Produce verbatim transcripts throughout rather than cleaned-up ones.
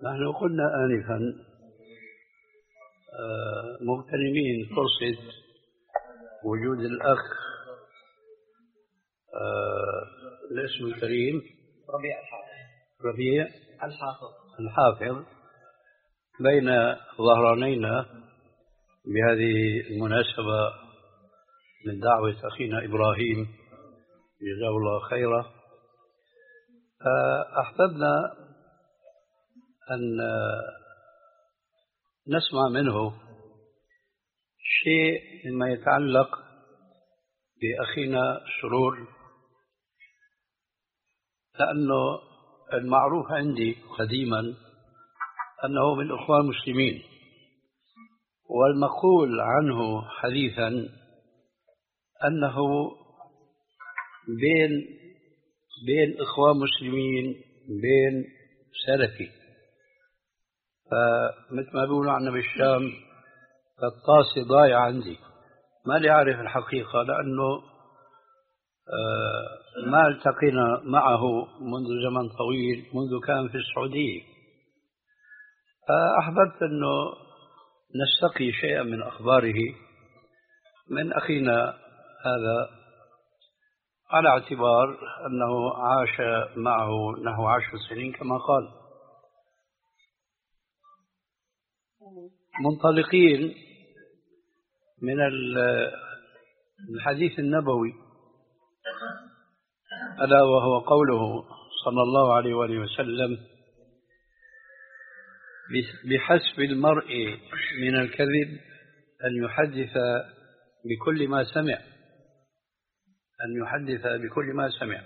نحن قلنا آنفا مغتنمين فرصة وجود الأخ الاسم الكريم ربيع الحافظ ربيع الحافظ الحافظ بين ظهرانينا بهذه المناسبة من دعوة أخينا إبراهيم جزاه الله خيرا. أحببنا أن نسمع منه شيء مما يتعلق بأخينا سرور، لأنه المعروف عندي قديما أنه من إخوان المسلمين، والمقول عنه حديثا أنه بين بين إخوان مسلمين بين سلفي، فمثل ما بيقولوا عنا بالشام الطاسة ضايعة عندي، ما لي أعرف الحقيقة لأنه ما التقينا معه منذ زمن طويل، منذ كان في السعودية. فأحببت أنه نستقي شيئا من أخباره من أخينا هذا، على اعتبار أنه عاش معه نحو عشر سنين كما قال. منطلقين من الحديث النبوي ألا وهو قوله صلى الله عليه وآله وسلم: بحسب المرء من الكذب أن يحدث بكل ما سمع أن يحدث بكل ما سمع.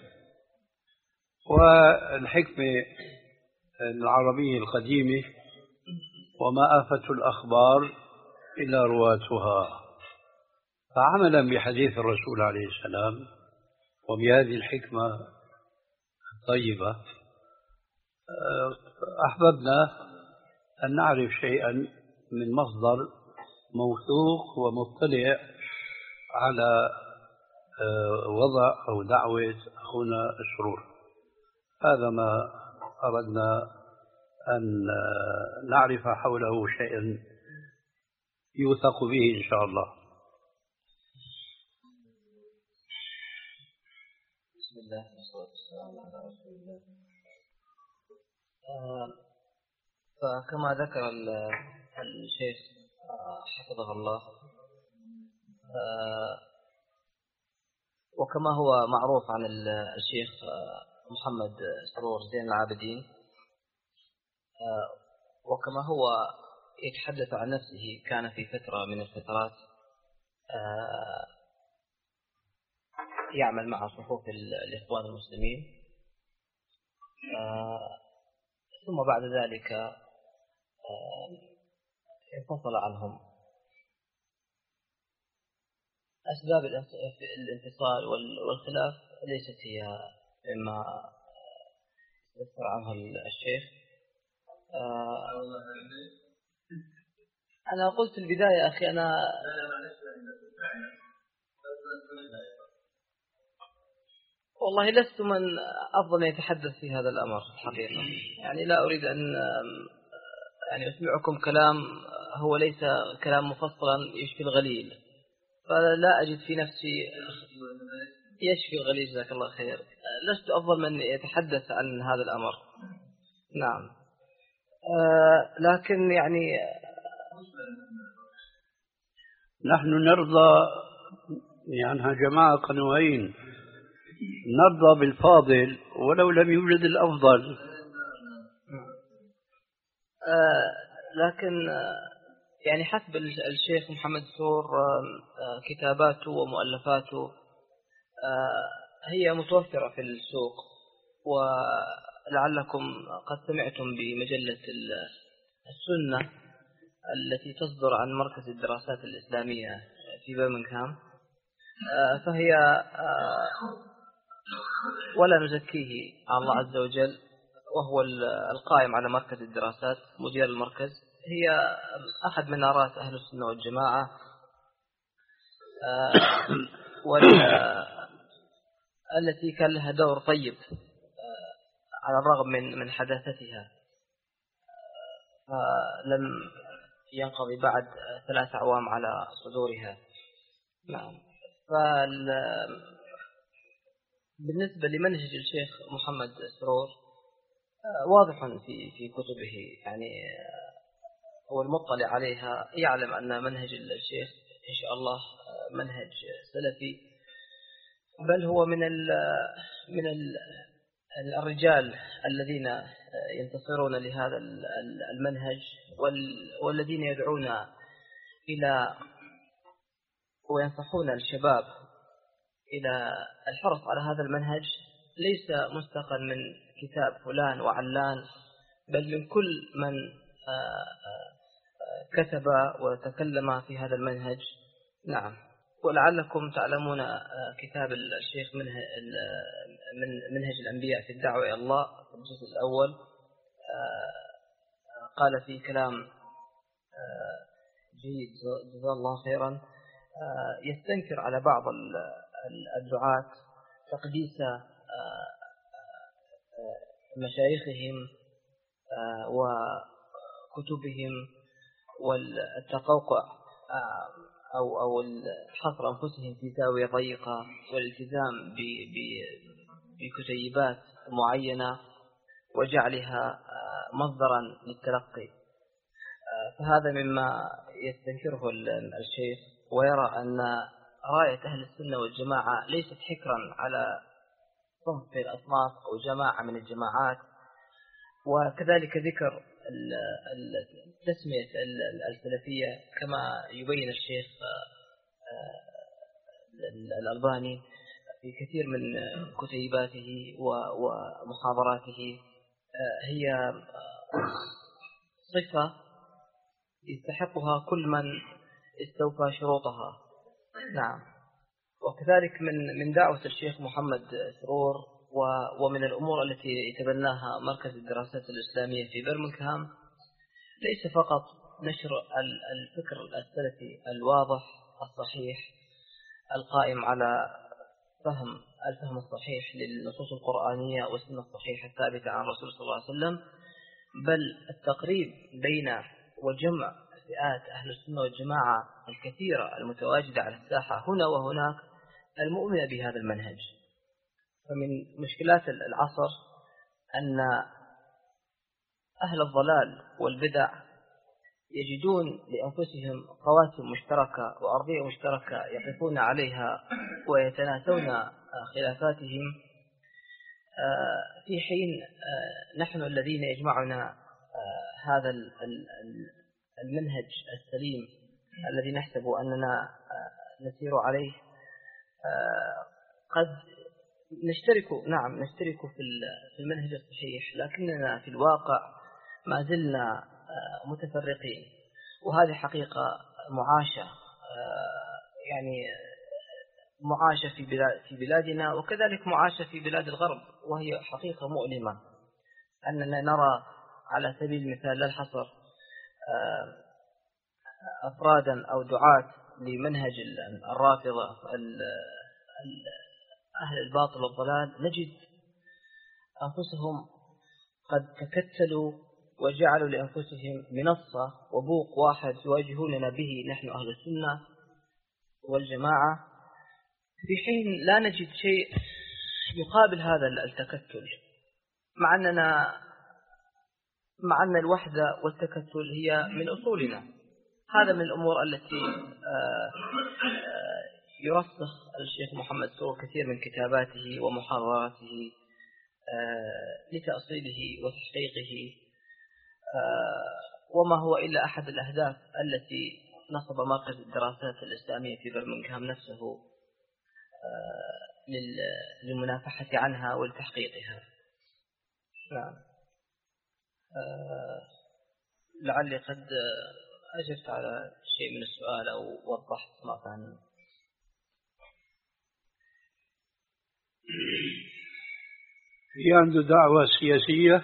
والحكمة العربية القديمة: وما آفة الأخبار إلا رواتها. فعملا بحديث الرسول عليه السلام وبهذه الحكمة الطيبة أحببنا أن نعرف شيئا من مصدر موثوق ومطلع على وضع أو دعوة أخونا السرور. هذا ما أردنا أن نعرف حوله شيئا يوثق به إن شاء الله. بسم الله والصلاة والسلام على رسول الله. فكما ذكر الشيخ حفظه الله، وكما هو معروف عن الشيخ محمد سرور زين العابدين، وكما هو يتحدث عن نفسه كان في فترة من الفترات يعمل مع صفوف الإخوان المسلمين، ثم بعد ذلك انفصل عنهم. أسباب الانفصال والخلاف ليست هي مما يذكر عنه الشيخ. أنا قلت في البداية أخي أنا والله لست من أفضل يتحدث في هذا الأمر الحقيقة، يعني لا أريد أن يعني أسمعكم كلام هو ليس كلام مفصلا يشفي الغليل، فلا أجد في نفسي يشفي الغليل جزاك الله خير. لست أفضل من يتحدث عن هذا الأمر. نعم، آه لكن يعني نحن نرضى يعني جماعة قنوين، نرضى بالفاضل ولو لم يوجد الأفضل. آه لكن يعني حسب الشيخ محمد سرور كتاباته ومؤلفاته هي متوفرة في السوق، ولعلكم قد سمعتم بمجلة السنة التي تصدر عن مركز الدراسات الإسلامية في برمنغهام، فهي ولا نزكيه على الله عز وجل، وهو القائم على مركز الدراسات مدير المركز، هي أحد منارات أهل السنة والجماعة، والتي كان لها دور طيب على الرغم من من حداثتها. فلم ينقضي بعد ثلاث أعوام على صدورها. نعم. بالنسبة لمنهج الشيخ محمد سرور واضح في في كتبه، يعني هو المطلع عليها يعلم أن منهج الشيخ إن شاء الله منهج سلفي، بل هو من ال من ال الرجال الذين ينتصرون لهذا المنهج والذين يدعون إلى وينصحون الشباب إلى الحرص على هذا المنهج، ليس مستقل من كتاب فلان وعلان، بل من كل من كتب وتكلم في هذا المنهج. نعم. ولعلكم تعلمون كتاب الشيخ من منهج الأنبياء في الدعوة إلى الله في الجزء الأول، قال فيه كلام جيد جزاه الله خيرا، يستنكر على بعض الدعاة تقديس مشايخهم وكتبهم والتقوقع أو أو حصر أنفسهم في زاوية ضيقة والالتزام بكتيبات معينة وجعلها مصدرا للتلقي. فهذا مما يستنكره الشيخ، ويرى أن راية أهل السنة والجماعة ليست حكرا على صنف من الأصناف أو جماعة من الجماعات، وكذلك ذكر تسمية السلفية كما يبين الشيخ الألباني في كثير من كتيباته ومحاضراته، هي صفة يستحقها كل من استوفى شروطها. نعم. وكذلك من من دعوة الشيخ محمد سرور ومن الأمور التي يتبناها مركز الدراسات الإسلامية في برمنغهام ليس فقط نشر الفكر السلفي الواضح الصحيح القائم على فهم الفهم الصحيح للنصوص القرآنية والسنة الصحيحة الثابتة عن الرسول صلى الله عليه وسلم، بل التقريب بين وجمع فئات أهل السنة والجماعة الكثيرة المتواجدة على الساحة هنا وهناك المؤمنة بهذا المنهج. فمن مشكلات العصر أن أهل الضلال والبدع يجدون لأنفسهم قواسم مشتركة وأرضية مشتركة يقفون عليها ويتناسون خلافاتهم، في حين نحن الذين يجمعنا هذا المنهج السليم الذي نحسب أننا نسير عليه قد نشترك نعم نشترك في المنهج الصحيح، لكننا في الواقع ما زلنا متفرقين، وهذه حقيقة معاشة، يعني معاشة في بلاد في بلادنا وكذلك معاشة في بلاد الغرب، وهي حقيقة مؤلمة أننا نرى على سبيل المثال لا الحصر أفرادا أو دعاة لمنهج الرافضة أهل الباطل والضلال، نجد أنفسهم قد تكتلوا وجعلوا لأنفسهم منصة وبوق واحد يواجهوننا به نحن أهل السنة والجماعة، في حين لا نجد شيء يقابل هذا التكتل، مع أننا مع أن الوحدة والتكتل هي من أصولنا. هذا من الأمور التي يرسخ الشيخ محمد سرور كثير من كتاباته ومحاضراته لتأصيله وتحقيقه، وما هو إلا أحد الأهداف التي نصب مركز الدراسات الإسلامية في برمنغهام نفسه للمنافحة عنها ولتحقيقها. نعم. لعلي قد أجبت على شيء من السؤال أو وضحت ما كان. في عنده دعوة سياسية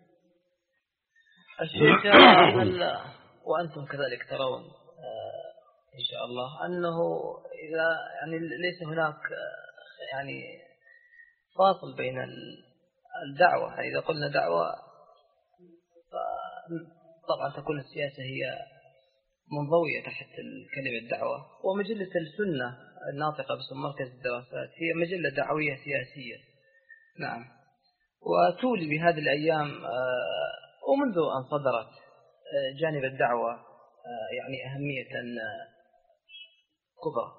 الشيخ وأنتم كذلك ترون إن شاء الله أنه إذا يعني ليس هناك يعني فاصل بين الدعوة، يعني إذا قلنا دعوة طبعا تكون السياسة هي منضوية تحت كلمة الدعوة. ومجلة السنة الناطقة باسم مركز الدراسات هي مجلة دعوية سياسية. نعم. وتولي بهذه الأيام ومنذ أن صدرت جانب الدعوة يعني أهمية كبرى.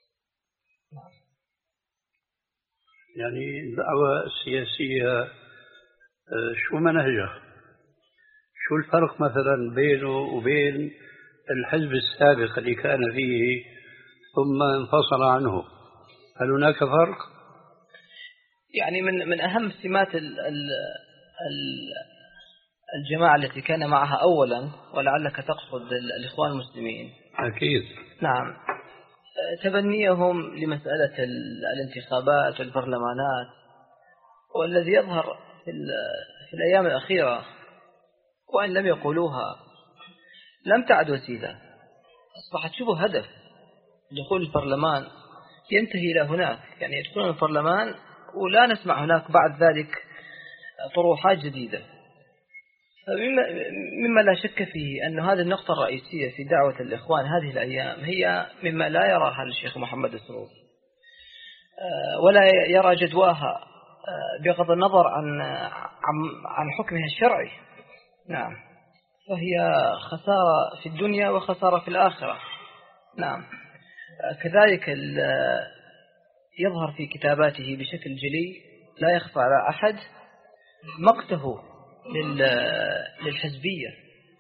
يعني الدعوة السياسية شو منهجها؟ شو الفرق مثلا بينه وبين الحزب السابق اللي كان فيه ثم انفصل عنه؟ هل هناك فرق؟ يعني من من أهم سمات ال ال ال الجماعة التي كان معها أولا، ولعلك تقصد الإخوان المسلمين. أكيد. نعم. تبنيهم لمسألة الانتخابات والبرلمانات، والذي يظهر في, في الأيام الأخيرة وإن لم يقولوها لم تعد وسيلة، أصبحت شبه هدف. دخول البرلمان ينتهي إلى هناك، يعني يدخلون البرلمان ولا نسمع هناك بعد ذلك طروحات جديدة. مما لا شك فيه أن هذه النقطة الرئيسية في دعوة الإخوان هذه الأيام هي مما لا يراها الشيخ محمد السرور ولا يرى جدواها بغض النظر عن عن حكمها الشرعي. نعم. فهي خسارة في الدنيا وخسارة في الآخرة. نعم. كذلك يظهر في كتاباته بشكل جلي لا يخفى على أحد مقته للحزبية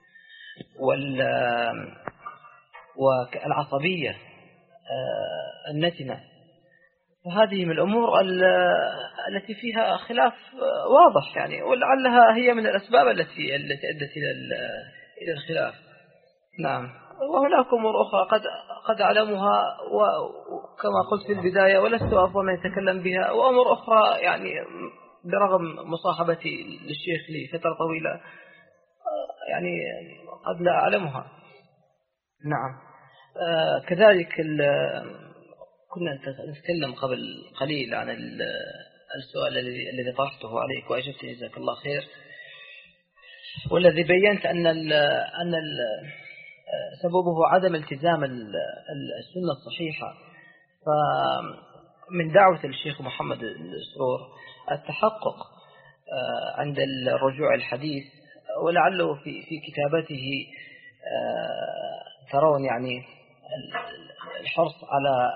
والعصبية النتنة. فهذه من الأمور التي فيها خلاف واضح يعني، ولعلها هي من الأسباب التي التي أدت إلى إلى الخلاف. نعم. وهناك أمور أخرى قد قد أعلمها وكما قلت في البداية ولست أفضل من يتكلم بها، وأمور أخرى يعني برغم مصاحبتي للشيخ لفترة طويلة يعني قد لا أعلمها. نعم. آه كذلك كنا نتكلم قبل قليل عن السؤال الذي الذي طرحته عليك وأجبت جزاك الله خير، والذي بينت أن ال أن ال سببه عدم التزام السنة الصحيحة. فمن دعوة الشيخ محمد السرور التحقق عند الرجوع الحديث، ولعله في في كتابته ترون يعني الحرص على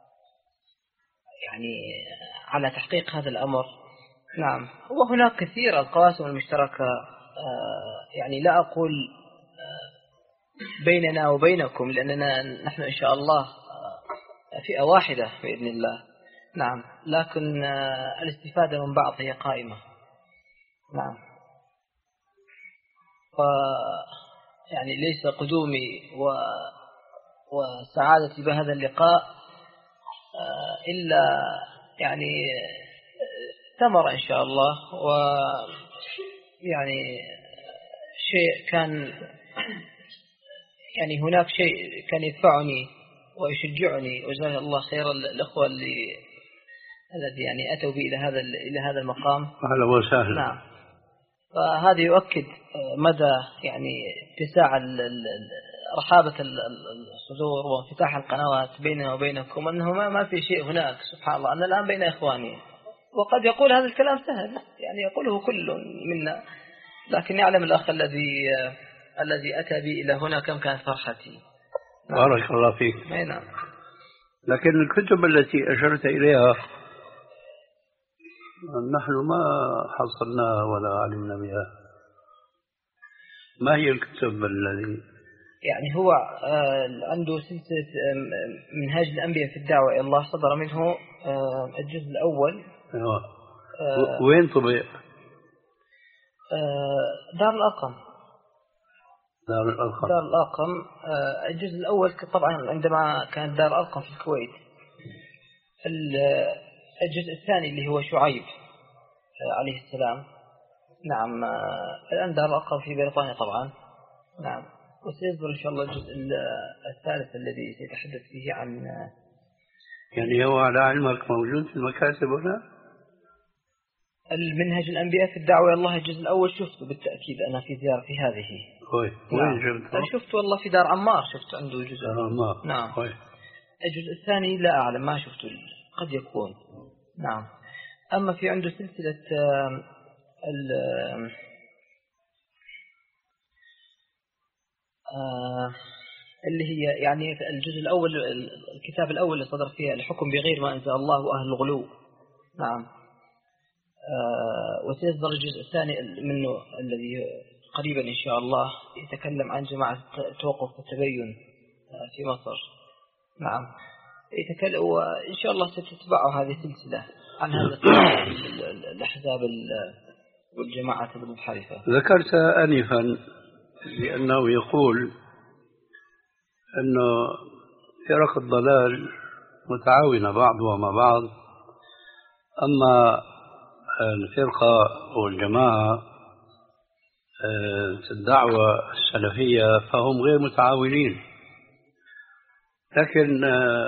يعني على تحقيق هذا الأمر. نعم. وهناك كثير القواسم المشتركة، يعني لا أقول بيننا وبينكم لأننا نحن إن شاء الله فئة واحدة بإذن الله. نعم. لكن الاستفادة من بعض هي قائمة. نعم. ف يعني ليس قدومي و وسعادتي بهذا اللقاء إلا يعني ثمرة إن شاء الله، ويعني شيء كان يعني هناك شيء كان يدفعني ويشجعني، وجزاه الله خير الأخوة اللي الذي يعني أتوا بي إلى هذا إلى هذا المقام. أهلا وسهلا. نعم. فهذا يؤكد مدى يعني اتساع رحابة الصدور وانفتاح القنوات بيننا وبينكم، أنه ما في شيء هناك. سبحان الله أنا الآن بين إخواني، وقد يقول هذا الكلام سهل يعني يقوله كل منا، لكن يعلم الأخ الذي الذي أتى بي إلى هنا كم كانت فرحتي. بارك الله فيك. نعم. لكن الكتب التي أشرت إليها نحن ما حصلناها ولا علمنا بها. ما هي الكتب الذي يعني هو عنده سلسلة منهاج الأنبياء في الدعوة إلى الله، صدر منه الجزء الأول. أيوة. وين طبع؟ دار الأرقم. دار الأرقم. دار الأرقم. الجزء الأول طبعا عندما كانت دار الأرقم في الكويت. الجزء الثاني اللي هو شعيب عليه السلام. نعم. الآن دار الأرقم في بريطانيا طبعا. نعم. وسيصدر إن شاء الله الجزء الثالث الذي سيتحدث فيه عن يعني هو على علمك موجود في المكاتب هنا؟ المنهج الأنبياء في الدعوة إلى الله الجزء الأول شفته بالتأكيد أنا في زيارتي هذه. وين وين شفته؟ شفت والله في دار عمار، شفت عنده جزء. دار عمار. نعم. وين؟ الجزء الثاني لا أعلم، ما شفته، قد يكون. نعم. أما في عنده سلسلة ال اللي هي يعني الجزء الأول، الكتاب الأول اللي صدر فيها الحكم بغير ما أنزل الله وأهل الغلو. نعم. وسيصدر الجزء الثاني منه الذي قريبا إن شاء الله يتكلم عن جماعة التوقف والتبين في مصر. نعم. يتكلم، وإن شاء الله ستتبع هذه السلسلة عن هذا الأحزاب والجماعات المنحرفة. ذكرت آنفا بأنه يقول أنه فرق الضلال متعاونة بعضها مع بعض، أما الفرقة والجماعة الدعوة السلفية فهم غير متعاونين. لكن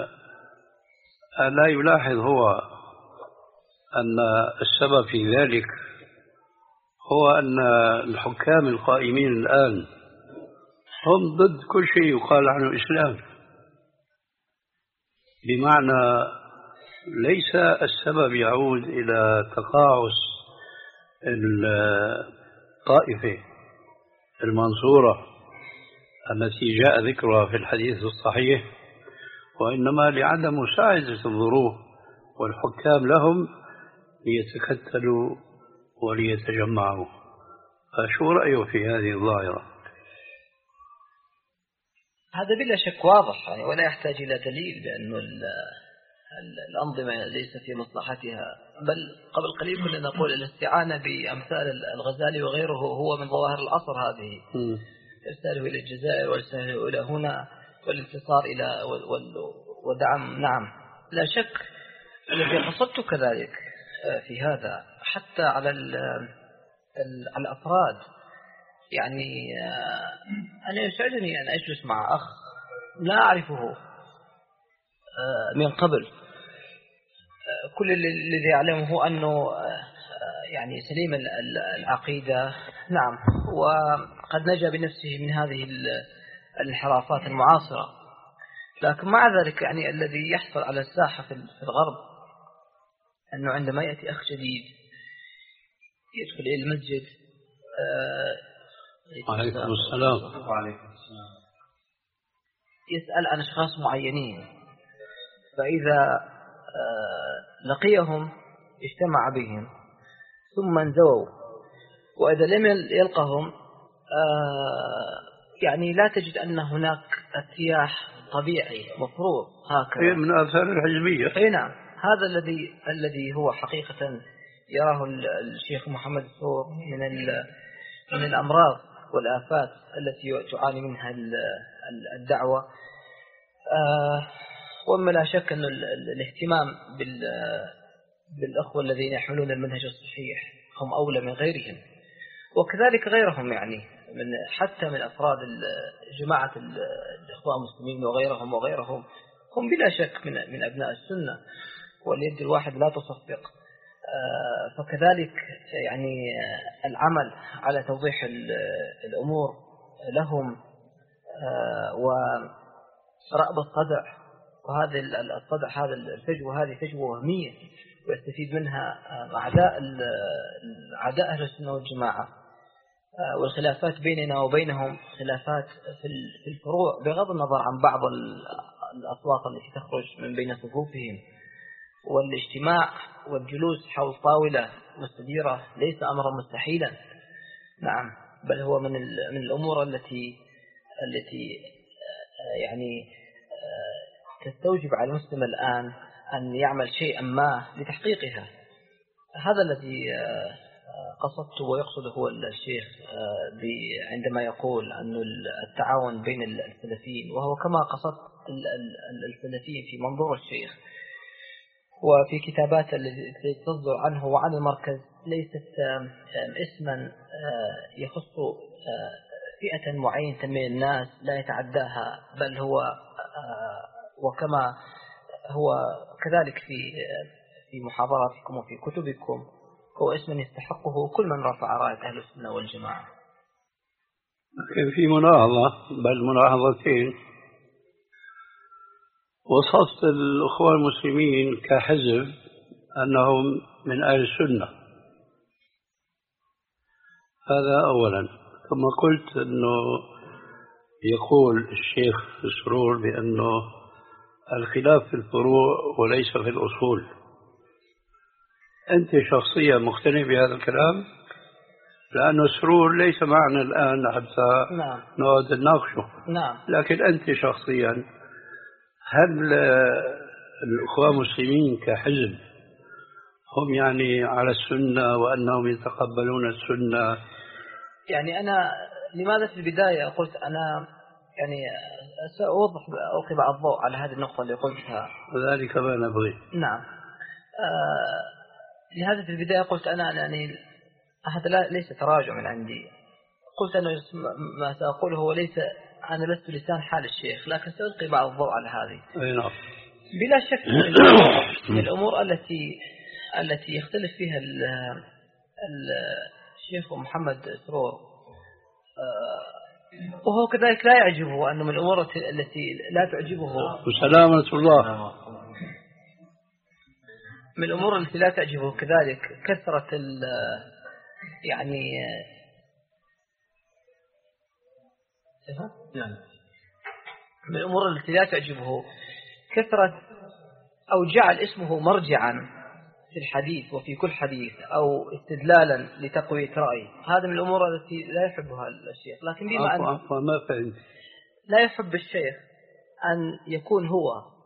لا يلاحظ هو أن السبب في ذلك هو أن الحكام القائمين الآن هم ضد كل شيء يقال عنه إسلام، بمعنى ليس السبب يعود إلى تقاعس الطائفة المنصورة التي جاء ذكرها في الحديث الصحيح، وإنما لعدم مساعدة الظروف والحكام لهم ليتكتلوا وليتجمعوا. فشو رأيه في هذه الظاهرة؟ هذا بلا شك واضح يعني، ولا يحتاج إلى دليل بأنه الأنظمة ليس في مصلحتها. بل قبل قليل كنا نقول الاستعانة بأمثال الغزالي وغيره هو من ظواهر العصر هذه، إرساله إلى الجزائر وإرساله إلى هنا والانتصار إلى ودعم. نعم لا شك. الذي قصدت كذلك في هذا حتى على الأفراد، يعني أنا يسعدني أن أجلس مع أخ لا أعرفه من قبل، كل الذي يعلمه أنه يعني سليم العقيدة. نعم. وقد نجا بنفسه من هذه الانحرافات المعاصرة، لكن مع ذلك يعني الذي يحصل على الساحة في الغرب أنه عندما يأتي أخ جديد يدخل إلى المسجد عليكم السلام وعليكم السلام يسأل عن أشخاص معينين، فإذا لقيهم اجتمع بهم ثم انزووا، وإذا لم يلقهم يعني لا تجد أن هناك ارتياح طبيعي مفروض هكذا من آثار الحزبية. أي نعم. هذا الذي الذي هو حقيقة يراه الشيخ محمد الثور من من الأمراض والآفات التي تعاني منها الدعوة. وما لا شك أن الاهتمام بالأخوة الذين يحملون المنهج الصحيح هم أولى من غيرهم، وكذلك غيرهم يعني من حتى من أفراد جماعة الإخوان المسلمين وغيرهم وغيرهم هم بلا شك من من أبناء السنة، واليد الواحد لا تصفق. فكذلك يعني العمل على توضيح الأمور لهم ورأب الصدع، وهذا الصدع هذا الفجوة هذه فجوة وهمية ويستفيد منها أعداء أعداء أهل السنة والجماعة. والخلافات بيننا وبينهم خلافات في الفروع بغض النظر عن بعض الأصوات التي تخرج من بين صفوفهم، والاجتماع والجلوس حول طاولة مستديرة ليس أمرا مستحيلا. نعم، بل هو من من الأمور التي التي يعني تستوجب على المسلم الآن أن يعمل شيئا ما لتحقيقها. هذا الذي قصدته ويقصده هو الشيخ عندما يقول أن التعاون بين السلفيين، وهو كما قصدت السلفيين في منظور الشيخ وفي كتابات التي تصدر عنه وعن المركز ليست اسما يخص فئة معينة من الناس لا يتعداها، بل هو وكما هو كذلك في في محاضراتكم وفي كتبكم هو اسم يستحقه كل من رفع راية أهل السنة والجماعة. لكن في ملاحظة بل ملاحظتين. وصفت الأخوة المسلمين كحزب أنهم من أهل السنة، هذا أولا. ثم قلت أنه يقول الشيخ سرور بأنه الخلاف في الفروع وليس في الأصول. أنت شخصيا مقتنع بهذا الكلام؟ لأنه سرور ليس معنا الآن حتى نعم. نقعد نناقشه. نعم. لكن أنت شخصيا هل الأخوة المسلمين كحزب هم يعني على السنة وأنهم يتقبلون السنة؟ يعني أنا لماذا في البداية قلت أنا يعني سأوضح ألقي بعض الضوء على هذه النقطة اللي قلتها، وذلك ما نبغي. نعم. آه لهذا في البداية قلت أنا يعني هذا لا ليس تراجع من عندي. قلت أنه ما سأقوله هو ليس، أنا لست لسان حال الشيخ، لكن سألقي بعض الضوء على هذه. أي نعم. بلا شك من الأمور التي التي يختلف فيها الشيخ محمد سرور، وهو كذلك لا يعجبه أنه من الأمور التي لا تعجبه وسلامة الله، من الأمور التي لا تعجبه كذلك كثرة يعني من الأمور التي لا تعجبه كثرة أو جعل اسمه مرجعا في الحديث وفي كل حديث أو استدلالا لتقوية رأي. هذا من الأمور التي لا يحبها الشيخ. لكن بما أن ما فهمت، لا يحب الشيخ أن يكون هو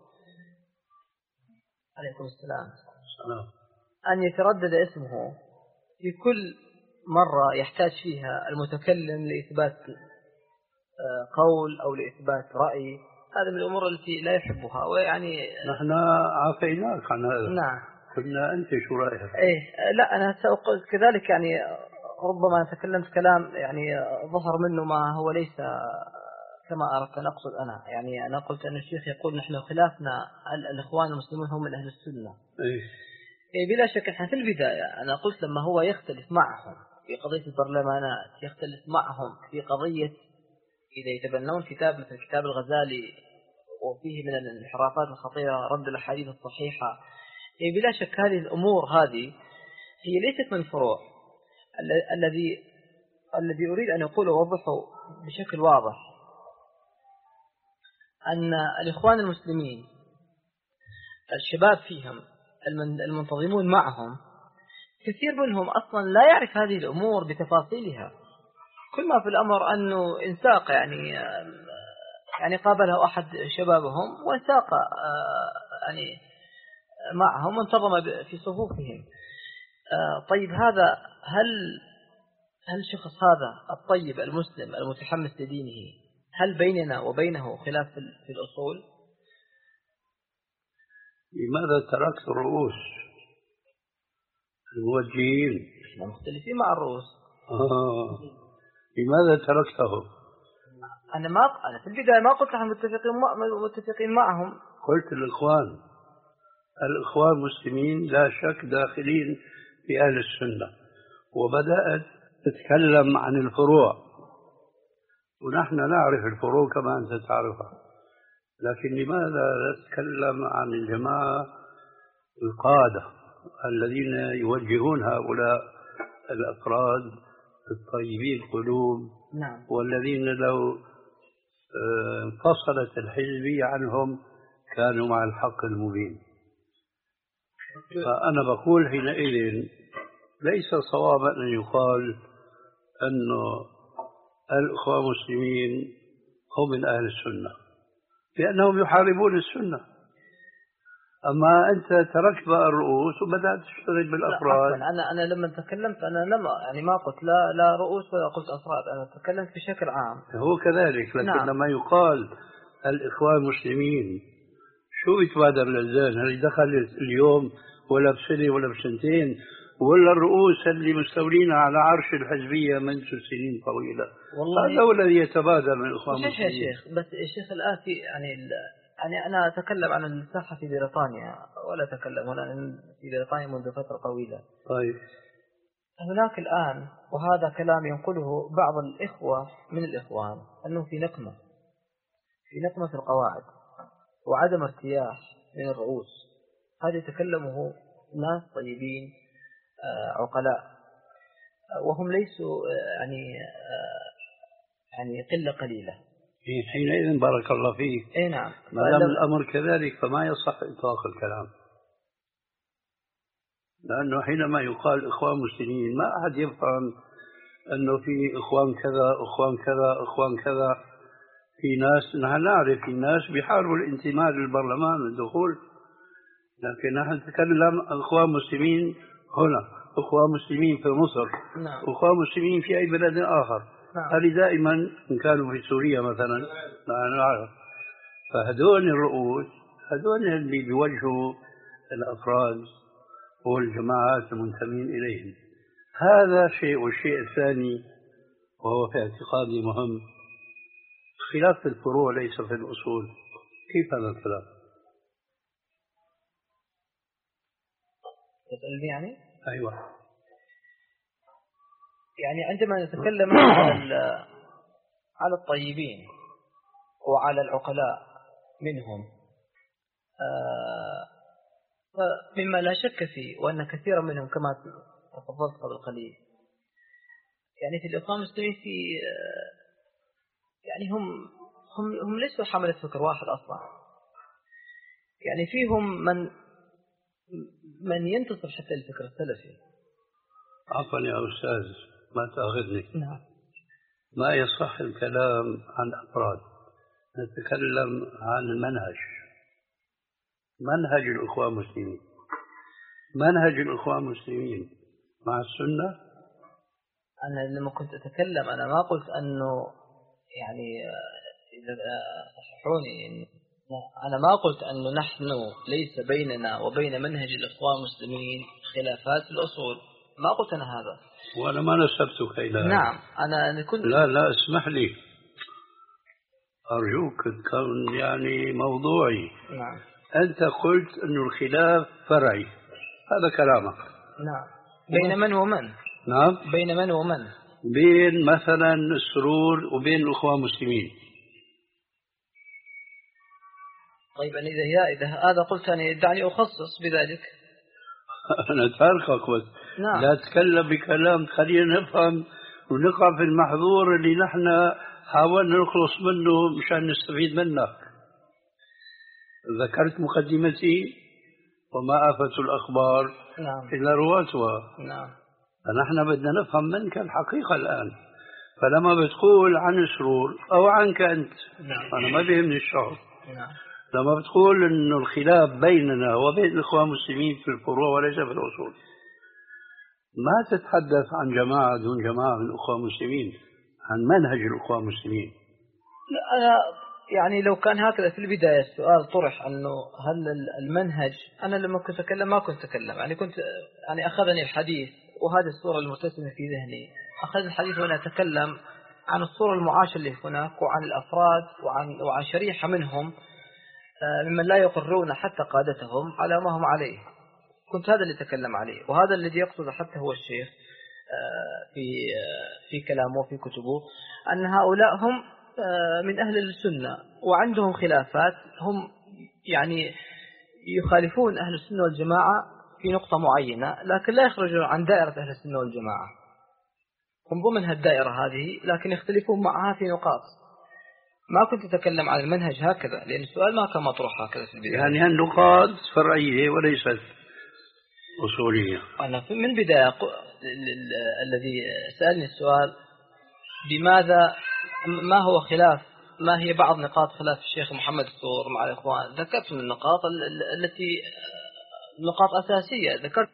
عليكم السلام أن يتردد اسمه في كل مرة يحتاج فيها المتكلم لإثبات قول أو لإثبات رأي. هذا من الأمور التي لا يحبها. ويعني نحن عافيناك عن هذا. نعم. قلنا أنت شو رأيك؟ إيه لا أنا سأقول كذلك، يعني ربما تكلمت كلام يعني ظهر منه ما هو ليس كما أردت أن أقصد أنا. يعني أنا قلت أن الشيخ يقول نحن خلافنا الإخوان المسلمون هم من أهل السنة. إيه. إيه بلا شك. إحنا في البداية أنا قلت لما هو يختلف معهم في قضية البرلمانات، يختلف معهم في قضية إذا يتبنون كتاب مثل كتاب الغزالي وفيه من الانحرافات الخطيرة رد الأحاديث الصحيحة، إيه بلا شك هذه الأمور هذه هي ليست من فروع. الذي الذي أريد أن أقوله وأوضحه بشكل واضح أن الإخوان المسلمين الشباب فيهم المنتظمون معهم كثير منهم أصلا لا يعرف هذه الأمور بتفاصيلها. كل ما في الأمر أنه انساق يعني يعني قابله أحد شبابهم وانساق يعني معهم وانتظم في صفوفهم. طيب هذا هل هل شخص هذا الطيب المسلم المتحمس لدينه هل بيننا وبينه خلاف في الأصول؟ لماذا تركت الرؤوس الموجهين؟ احنا مختلفين مع الرؤوس. آه. لماذا تركته؟ أنا ما أنا في البداية ما قلت نحن متفقين متفقين معهم. قلت الإخوان الإخوان المسلمين لا شك داخلين في أهل السنة، وبدأت تتكلم عن الفروع ونحن نعرف الفروع كما أنت تعرفها، لكن لماذا لا نتكلم عن الجماعة القادة الذين يوجهون هؤلاء الأفراد الطيبين القلوب؟ نعم. والذين لو انفصلت الحزبية عنهم كانوا مع الحق المبين. فأنا بقول حينئذ ليس صوابا أن يقال أن الأخوة المسلمين هم من أهل السنة، لأنهم يحاربون السنة. أما أنت تركت بقى الرؤوس وبدأت تشتغل بالأفراد. أنا أنا لما تكلمت أنا لما يعني ما قلت لا لا رؤوس ولا قلت أفراد، أنا تكلمت بشكل عام. هو كذلك، لكن نعم. لما يقال الإخوان المسلمين شو يتبادر للذهن؟ هل دخل اليوم ولا بسنة ولا بسنتين، ولا الرؤوس اللي مستولين على عرش الحزبية منذ سنين طويلة؟ هذا هو الذي يتبادر من الإخوان المسلمين. يا شيخ بس الشيخ الآن في يعني يعني أنا أتكلم عن الساحة في بريطانيا ولا أتكلم هنا في بريطانيا منذ فترة طويلة. طيب هناك الآن، وهذا كلام ينقله بعض الإخوة من الإخوان، أنه في نقمة في نقمة في القواعد وعدم ارتياح من الرؤوس. هذا يتكلمه ناس طيبين عقلاء، وهم ليسوا يعني يعني قلة قليلة. حينئذ بارك الله فيك. اي نعم. ما دام الأمر كذلك فما يصح إطلاق الكلام، لأنه حينما يقال إخوان مسلمين ما أحد يفهم أنه في إخوان كذا إخوان كذا إخوان كذا. في ناس نحن نعرف، في ناس بيحاربوا الانتماء للبرلمان والدخول، لكن نحن نتكلم إخوان مسلمين هنا، إخوان مسلمين في مصر، نعم. إخوان مسلمين في أي بلد آخر. نعم. هذه دائما إن كانوا في سوريا مثلا نحن نعرف. فهدول الرؤوس هدول اللي بيوجهوا الأفراد والجماعات المنتمين إليهم. هذا شيء. والشيء الثاني وهو في اعتقادي مهم، خلاف في الفروع ليس في الأصول. كيف هذا الكلام؟ تسألني يعني؟ أيوة. يعني عندما نتكلم على على الطيبين وعلى العقلاء منهم، مما لا شك فيه، وأن كثيرا منهم كما تفضلت قبل قليل يعني في الإخوان المسلمين في يعني هم هم هم ليسوا حملة فكر واحد أصلا. يعني فيهم من من ينتصر حتى الفكر السلفي. عفوا يا أستاذ ما تأخذني. نعم. ما يصح الكلام عن أفراد، نتكلم عن المنهج، منهج الإخوان المسلمين. منهج الإخوان المسلمين مع السنة. أنا لما كنت أتكلم أنا ما قلت أنه يعني إذا صححوني، أنا ما قلت أنه نحن ليس بيننا وبين منهج الإخوان المسلمين خلافات في الأصول، ما قلت أنا هذا. وأنا ما نسبتك إلى. نعم. أنا كنت. لا لا اسمح لي أرجوك تكون يعني موضوعي. نعم. أنت قلت أن الخلاف فرعي، هذا كلامك. نعم. بين من ومن؟ نعم. بين من ومن؟ بين مثلا السرور وبين الأخوان المسلمين. طيب أنا إذا إذا هذا قلت أنا دعني أخصص بذلك. أنا تاركك بس. نعم. لا تتكلم بكلام خلينا نفهم ونقع في المحظور اللي نحن حاولنا نخلص منه مشان نستفيد منك. ذكرت مقدمتي وما آفة الأخبار نعم. إلا رواتها. نعم. فنحن بدنا نفهم منك الحقيقة الآن. فلما بتقول عن سرور أو عنك أنت، نعم. أنا ما بيهمني الشعور. نعم. لما بتقول إنه الخلاف بيننا وبين الإخوان المسلمين في الفروع وليس في الأصول، ما تتحدث عن جماعة دون جماعة من الإخوان المسلمين، عن منهج الإخوان المسلمين. لا أنا يعني لو كان هكذا في البداية السؤال طرح أنه هل المنهج، أنا لما كنت أتكلم ما كنت أتكلم يعني كنت يعني أخذني الحديث وهذه الصورة المرتسمة في ذهني، أخذ الحديث وأنا أتكلم عن الصورة المعاشة اللي هناك وعن الأفراد وعن وعن شريحة منهم ممن لا يقرون حتى قادتهم على ما هم عليه. كنت هذا اللي أتكلم عليه، وهذا الذي يقصد حتى هو الشيخ في في كلامه وفي كتبه، أن هؤلاء هم من أهل السنة وعندهم خلافات، هم يعني يخالفون أهل السنة والجماعة في نقطة معينة، لكن لا يخرجون عن دائرة أهل السنة والجماعة. هم ضمن هالدائرة هذه لكن يختلفون معها في نقاط. ما كنت أتكلم عن المنهج هكذا لأن السؤال ما كان مطروح هكذا في البداية. يعني هالنقاط فرعية وليست أصولية. أنا من بداية الذي سألني السؤال بماذا ما هو خلاف، ما هي بعض نقاط خلاف الشيخ محمد الثور مع الإخوان، ذكرت من النقاط التي نقاط أساسية. ذكرت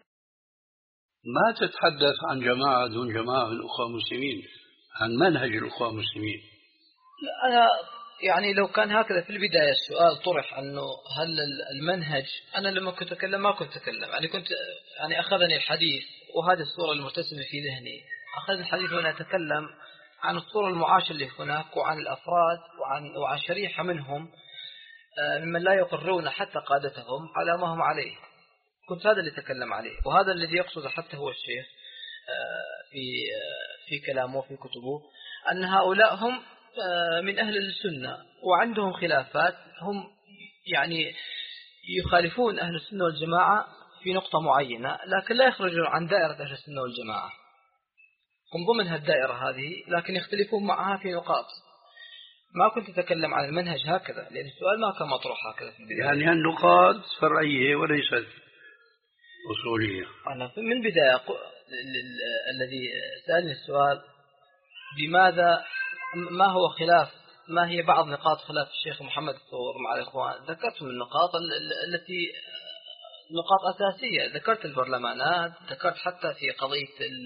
ما تتحدث عن جماعة دون جماعة من الأخوان المسلمين، عن منهج الأخوان المسلمين. أنا يعني لو كان هكذا في البداية السؤال طرح أنه هل المنهج، أنا لما كنت أتكلم ما كنت أتكلم يعني كنت يعني أخذني الحديث وهذه الصورة المرتسمة في ذهني، أخذ الحديث وأنا أتكلم عن الصورة المعاشة اللي هناك وعن الأفراد وعن وعن شريحة منهم ممن لا يقرون حتى قادتهم على ما هم عليه. كنت هذا اللي أتكلم عليه، وهذا الذي يقصد حتى هو الشيخ في في كلامه وفي كتبه أن هؤلاء هم من أهل السنة وعندهم خلافات، هم يعني يخالفون أهل السنة والجماعة في نقطة معينة، لكن لا يخرجون عن دائرة أهل السنة والجماعة، هم ضمن هالدائرة هذه لكن يختلفون معها في نقاط. ما كنت أتكلم عن المنهج هكذا لأن السؤال ما كان مطروح هكذا في البداية. يعني النقاط فرعية وليست أصولية. أنا من بداية الذي سألني السؤال بماذا ما هو خلاف ما هي بعض نقاط خلاف الشيخ محمد الثور مع الإخوان، ذكرت من النقاط التي نقاط أساسية، ذكرت البرلمانات، ذكرت حتى في قضية ال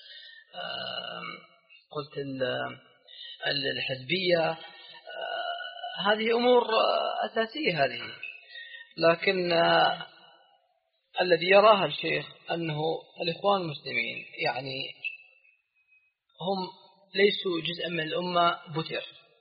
قلت الحزبية، هذه أمور أساسية هذه. لكن الذي يراها الشيخ أنه الإخوان المسلمين يعني هم ليسوا جزءا من الأمة بتر،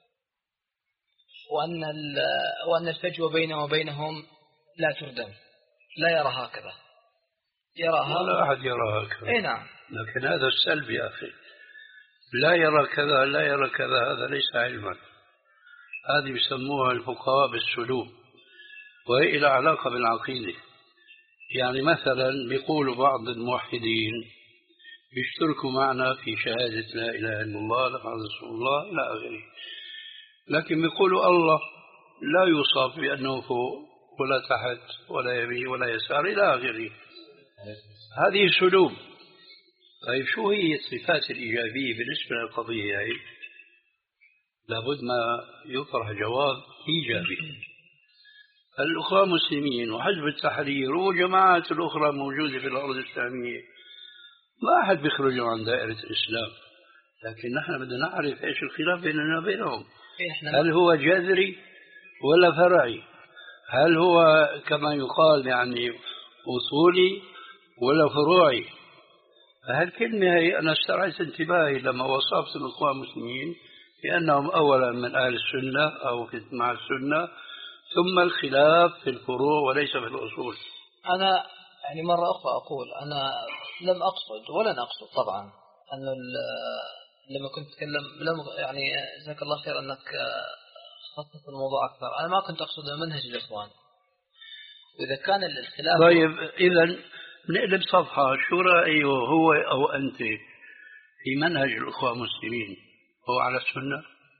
وأن وأن الفجوة بينه وبينهم لا تردم، لا يرى هكذا، يراها ولا أحد يرى هكذا. إيه نعم. لكن هذا السلب يا أخي، لا يرى كذا لا يرى كذا، هذا ليس علما، هذه يسموها الفقهاء بالسلوك، وهي إلى علاقة بالعقيدة. يعني مثلا بيقولوا بعض الموحدين يشتركوا معنا في شهادة لا إله إلا الله محمد رسول الله إلى آخره، لكن بيقولوا الله لا يوصف بأنه فوق ولا تحت ولا يمين ولا يسار إلى آخره، هذه سلوك. طيب شو هي الصفات الإيجابية بالنسبة للقضية هي؟ لابد ما يطرح جواب إيجابي. الأخوة مسلمين وحزب التحرير وجماعات الأخرى موجودة في الأرض الإسلامية ما أحد بيخرجوا عن دائرة الإسلام، لكن نحن بدنا نعرف إيش الخلاف بيننا وبينهم. هل هو جذري ولا فرعي؟ هل هو كما يقال يعني أصولي ولا فروعي؟ هالكلمة هي أنا استرعيت انتباهي لما وصفت الأخوة المسلمين بأنهم أولا من أهل السنة أو مع السنة، ثم الخلاف في الفروع وليس في الأصول. أنا يعني مرة أخرى أقول أنا لم أقصد ولن أقصد طبعا أنه لما كنت أتكلم لم يعني جزاك الله خير أنك خصصت الموضوع أكثر، أنا ما كنت أقصد منهج الإخوان، وإذا كان الخلاف. طيب إذا نقلب صفحة، شو رأيه هو أو أنت في منهج الأخوة المسلمين؟ هو على السنة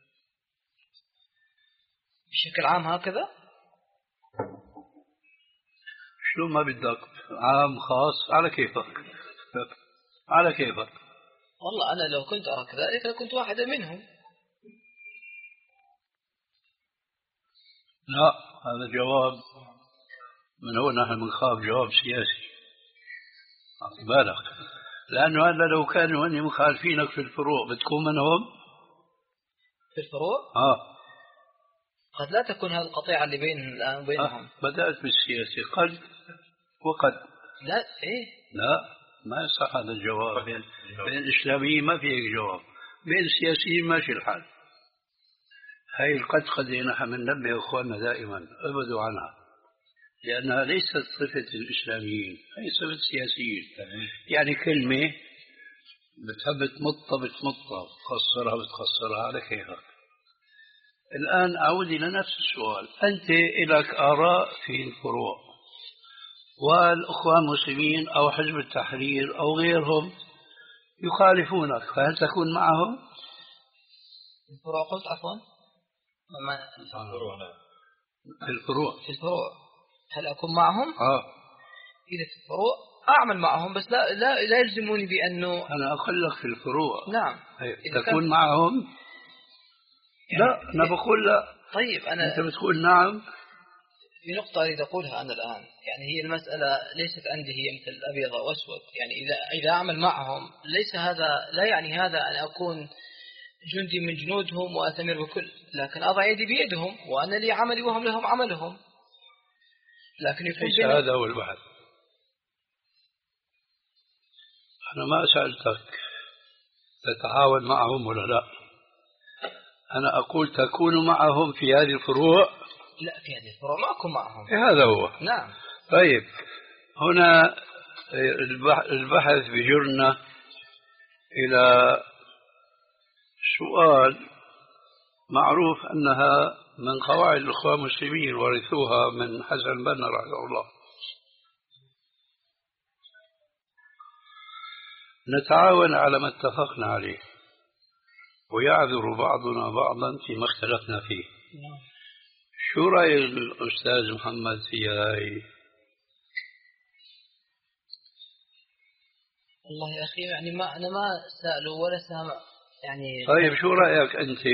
بشكل عام هكذا؟ شو ما بدك، عام خاص على كيفك على كيفك. والله أنا لو كنت أرى كذلك لكنت واحدا منهم. لا، هذا جواب من هو نحن بنخاف جواب سياسي، بالك، لأنه هذا لو كانوا هن مخالفينك في الفروع بتكون منهم في الفروع؟ آه قد لا تكون هذه القطيعة اللي بين الآن وبينهم. آه. بدأت بالسياسي قد وقد لا إيه لا ما يصح هذا الجواب. بين الإسلاميين ما في هيك جواب، بين السياسيين ماشي الحال. هاي القد قد نحن ننبه إخواننا دائما ابعدوا عنها، لأنها ليست صفة الإسلاميين، هي صفة السياسيين. يعني كلمة بتحب تمطها بتمطها، بتخسرها بتخسرها على كيفك. الآن أعود إلى نفس السؤال، أنت لك آراء في الفروع والأخوان المسلمين أو حزب التحرير أو غيرهم يخالفونك، فهل تكون معهم؟ الفروع قلت عفوا ما في الفروع في الفروع هل أكون معهم؟ آه. إذا في الفروع أعمل معهم، بس لا لا لا يلزموني بأنه أنا أقول لك في الفروع نعم تكون كان... معهم يعني لا أنا بقول لا. طيب أنا أنت بتقول نعم. في نقطة أريد أقولها أنا الآن، يعني هي المسألة ليست عندي هي مثل أبيض وأسود، يعني إذا إذا أعمل معهم ليس هذا لا يعني هذا أن أكون جندي من جنودهم وأتمر بكل، لكن أضع يدي بيدهم وأنا لي عملي وهم لهم عملهم. لكن يكون ليس هذا هو البحث. أنا ما سألتك تتعاون معهم ولا لا، أنا أقول تكون معهم في هذه الفروع. لا في هذه الفروع ما أكون معهم. هذا هو. نعم. طيب هنا البحث بجرنا إلى سؤال معروف أنها من قواعد الإخوان المسلمين ورثوها من حسن البنا رحمه الله. نتعاون على ما اتفقنا عليه ويعذر بعضنا بعضا فيما اختلفنا فيه. شو رأي الأستاذ محمد في هاي؟ والله يا أخي يعني ما أنا ما سأله ولا سامع يعني. طيب شو رأيك أنت؟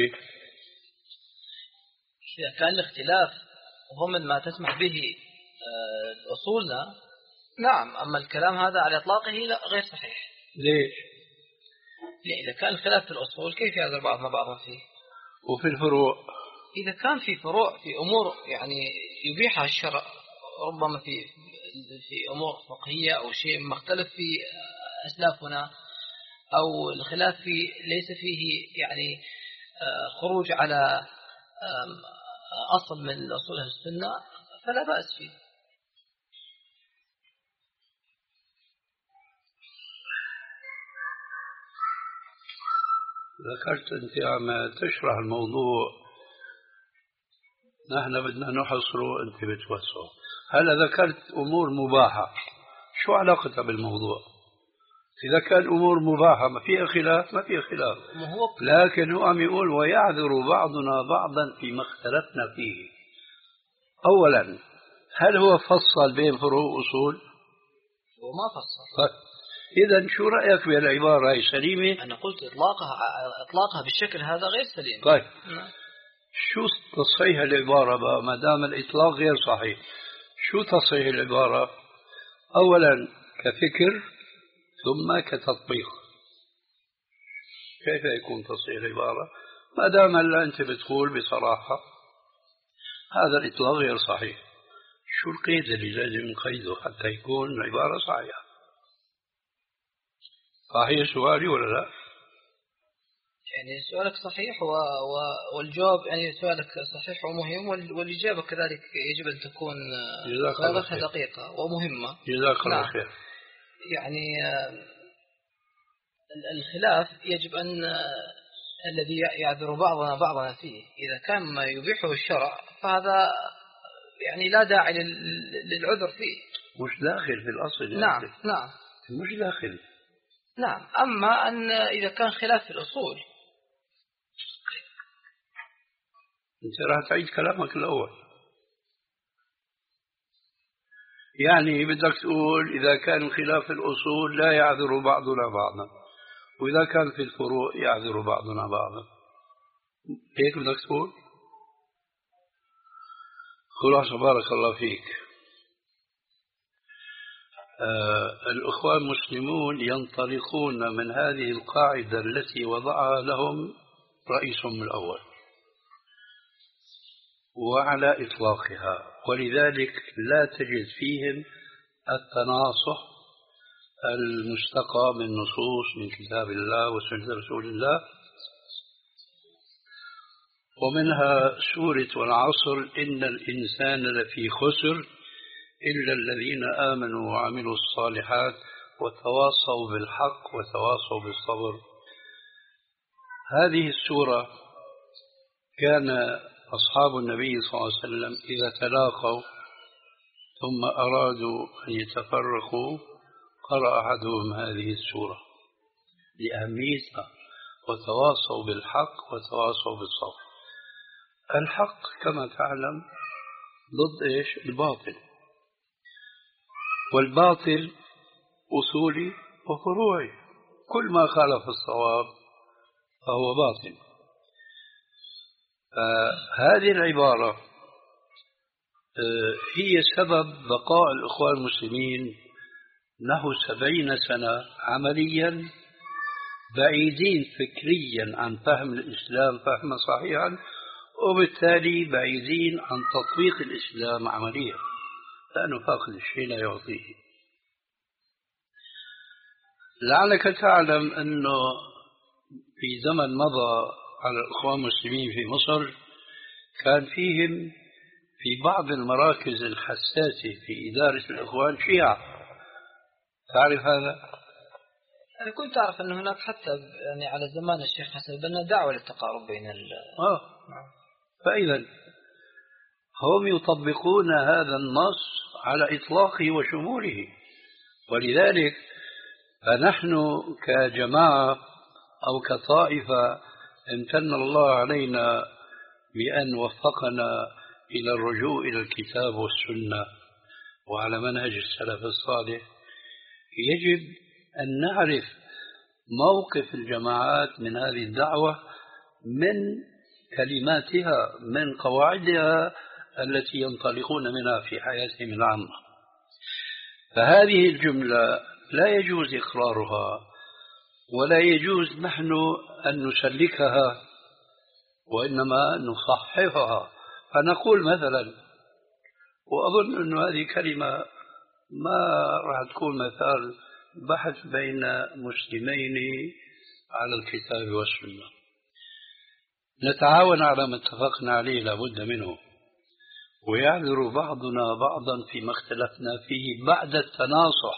إذا كان الاختلاف ضمن ما تسمح به أصولنا نعم، أما الكلام هذا على إطلاقه لا، غير صحيح. ليش؟ إذا كان الخلاف في الأصول كيف يعذر بعضنا بعضا فيه؟ وفي الفروع؟ إذا كان في فروع في أمور يعني يبيحها الشرع، ربما في في أمور فقهية أو شيء مختلف في أسلافنا، أو الخلاف في ليس فيه يعني خروج على أصل من أصول السنة، فلا بأس فيه. ذكرت أنت عم تشرح الموضوع، نحن بدنا نحصره، أنت بتوسعه. هلا ذكرت أمور مباحة، شو علاقتها بالموضوع؟ إذا كان أمور مباحة ما فيها خلاف، ما فيها خلاف، لكن هو عم يقول ويعذر بعضنا بعضا فيما اختلفنا فيه. أولا، هل هو فصل بين فروع وأصول؟ هو ما فصل. طيب إذا شو رأيك بالعبارة هي سليمة؟ أنا قلت إطلاقها إطلاقها بالشكل هذا غير سليم. طيب شو تصحيح العبارة بقى ما دام الإطلاق غير صحيح؟ شو تصحيح العبارة؟ أولا كفكر ثم كتطبيق. كيف يكون تصحيح العبارة؟ ما دام هلا أنت بتقول بصراحة هذا الإطلاق غير صحيح، شو القيد اللي لازم نقيده حتى يكون العبارة صحيحة؟ صحيح سؤالي ولا لا؟ يعني سؤالك صحيح و... و... والجواب يعني سؤالك صحيح ومهم، وال... والإجابة كذلك يجب أن تكون صياغتها دقيقة ومهمة. جزاك الله نعم. خير. يعني الخلاف يجب أن الذي يعذر بعضنا بعضنا فيه إذا كان ما يبيحه الشرع فهذا يعني لا داعي للعذر فيه. مش داخل في الأصل. نعم نعم مش داخل. نعم. أما أن إذا كان خلاف في الأصول أنت راح تعيد كلامك الأول. يعني بدك تقول إذا كان خلاف في الأصول لا يعذر بعضنا بعضا، وإذا كان في الفروع يعذر بعضنا بعضا، هيك بدك تقول؟ خلاص بارك الله فيك. آه الأخوان المسلمون ينطلقون من هذه القاعدة التي وضعها لهم رئيسهم الأول وعلى إطلاقها، ولذلك لا تجد فيهم التناصح المستقى من نصوص من كتاب الله وسنة رسول الله. ومنها سورة والعصر إن الإنسان لفي خسر إلا الذين آمنوا وعملوا الصالحات وتواصوا بالحق وتواصوا بالصبر. هذه السورة كان أصحاب النبي صلى الله عليه وسلم إذا تلاقوا ثم أرادوا أن يتفرقوا قرأ أحدهم هذه السورة لأهميتها، وتواصوا بالحق وتواصوا بالصبر. الحق كما تعلم ضد إيش؟ الباطل، والباطل أصولي وفروعي، كل ما خالف الصواب فهو باطل. هذه العبارة هي سبب بقاء الإخوان المسلمين نحو سبعين سنة عمليا بعيدين فكريا عن فهم الإسلام فهما صحيحا، وبالتالي بعيدين عن تطبيق الإسلام عمليا، لأنه فاقد الشيء لا يعطيه. لعلك تعلم أنه في زمن مضى على الإخوان المسلمين في مصر كان فيهم في بعض المراكز الحساسة في إدارة الإخوان شيعة، تعرف هذا؟ أنا كنت أعرف أن هناك حتى يعني على زمان الشيخ حسن البنا دعوة للتقارب بين ال آه. فإذا هم يطبقون هذا النص على إطلاقه وشموله، ولذلك فنحن كجماعة أو كطائفة امتن الله علينا بأن وفقنا إلى الرجوع إلى الكتاب والسنة وعلى منهج السلف الصالح. يجب أن نعرف موقف الجماعات من هذه الدعوة، من كلماتها، من قواعدها التي ينطلقون منها في حياتهم العامة. فهذه الجملة لا يجوز إقرارها، ولا يجوز نحن أن نسلكها، وإنما نصححها. فنقول مثلا، وأظن أن هذه كلمة ما راح تكون مثال بحث بين مسلمين على الكتاب والسنة، نتعاون على ما اتفقنا عليه لابد منه، ويعذر بعضنا بعضا فيما اختلفنا فيه بعد التناصح.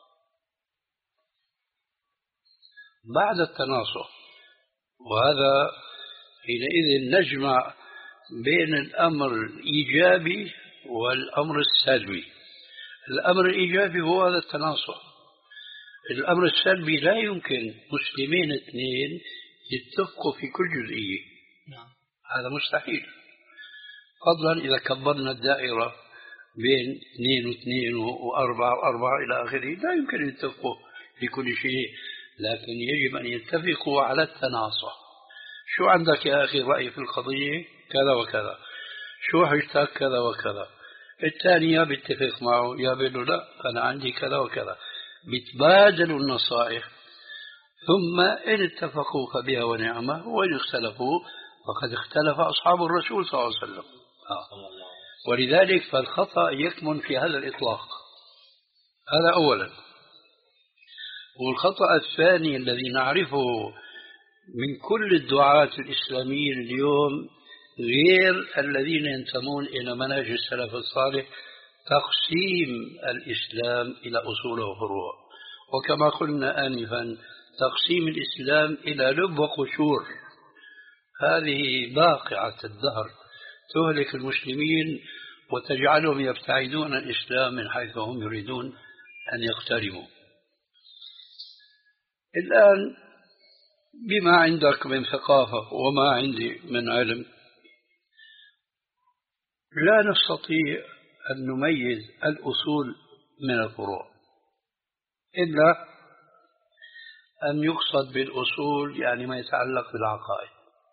بعد التناصح، وهذا حينئذ نجمع بين الأمر الإيجابي والأمر السلبي. الأمر الإيجابي هو هذا التناصح. الأمر السلبي لا يمكن مسلمين اثنين يتفقوا في كل جزئية، هذا مستحيل، فضلا إذا كبرنا الدائرة بين اثنين واثنين وأربعة وأربعة إلى آخره، لا يمكن يتفقوا في كل شيء، لكن يجب أن يتفقوا على التناصح. شو عندك يا أخي رأي في القضية كذا وكذا، شو حجتك كذا وكذا، الثاني يا بيتفق معه يا بيقول لا أنا عندي كذا وكذا، بيتبادلوا النصائح، ثم إن اتفقوا فبها ونعمة، وإن اختلفوا فقد اختلف أصحاب الرسول صلى الله عليه وسلم. آه. ولذلك فالخطأ يكمن في هذا الإطلاق، هذا أولا. والخطأ الثاني الذي نعرفه من كل الدعاة الإسلاميين اليوم غير الذين ينتمون إلى منهج السلف الصالح، تقسيم الإسلام إلى أصول وفروع، وكما قلنا آنفا تقسيم الإسلام إلى لب وقشور. هذه باقعة الدهر تهلك المسلمين وتجعلهم يبتعدون عن الإسلام من حيث هم يريدون أن يقتربوا. الآن بما عندك من ثقافة وما عندي من علم، لا نستطيع أن نميز الأصول من الفروع، إلا أن يقصد بالأصول يعني ما يتعلق بالعقائد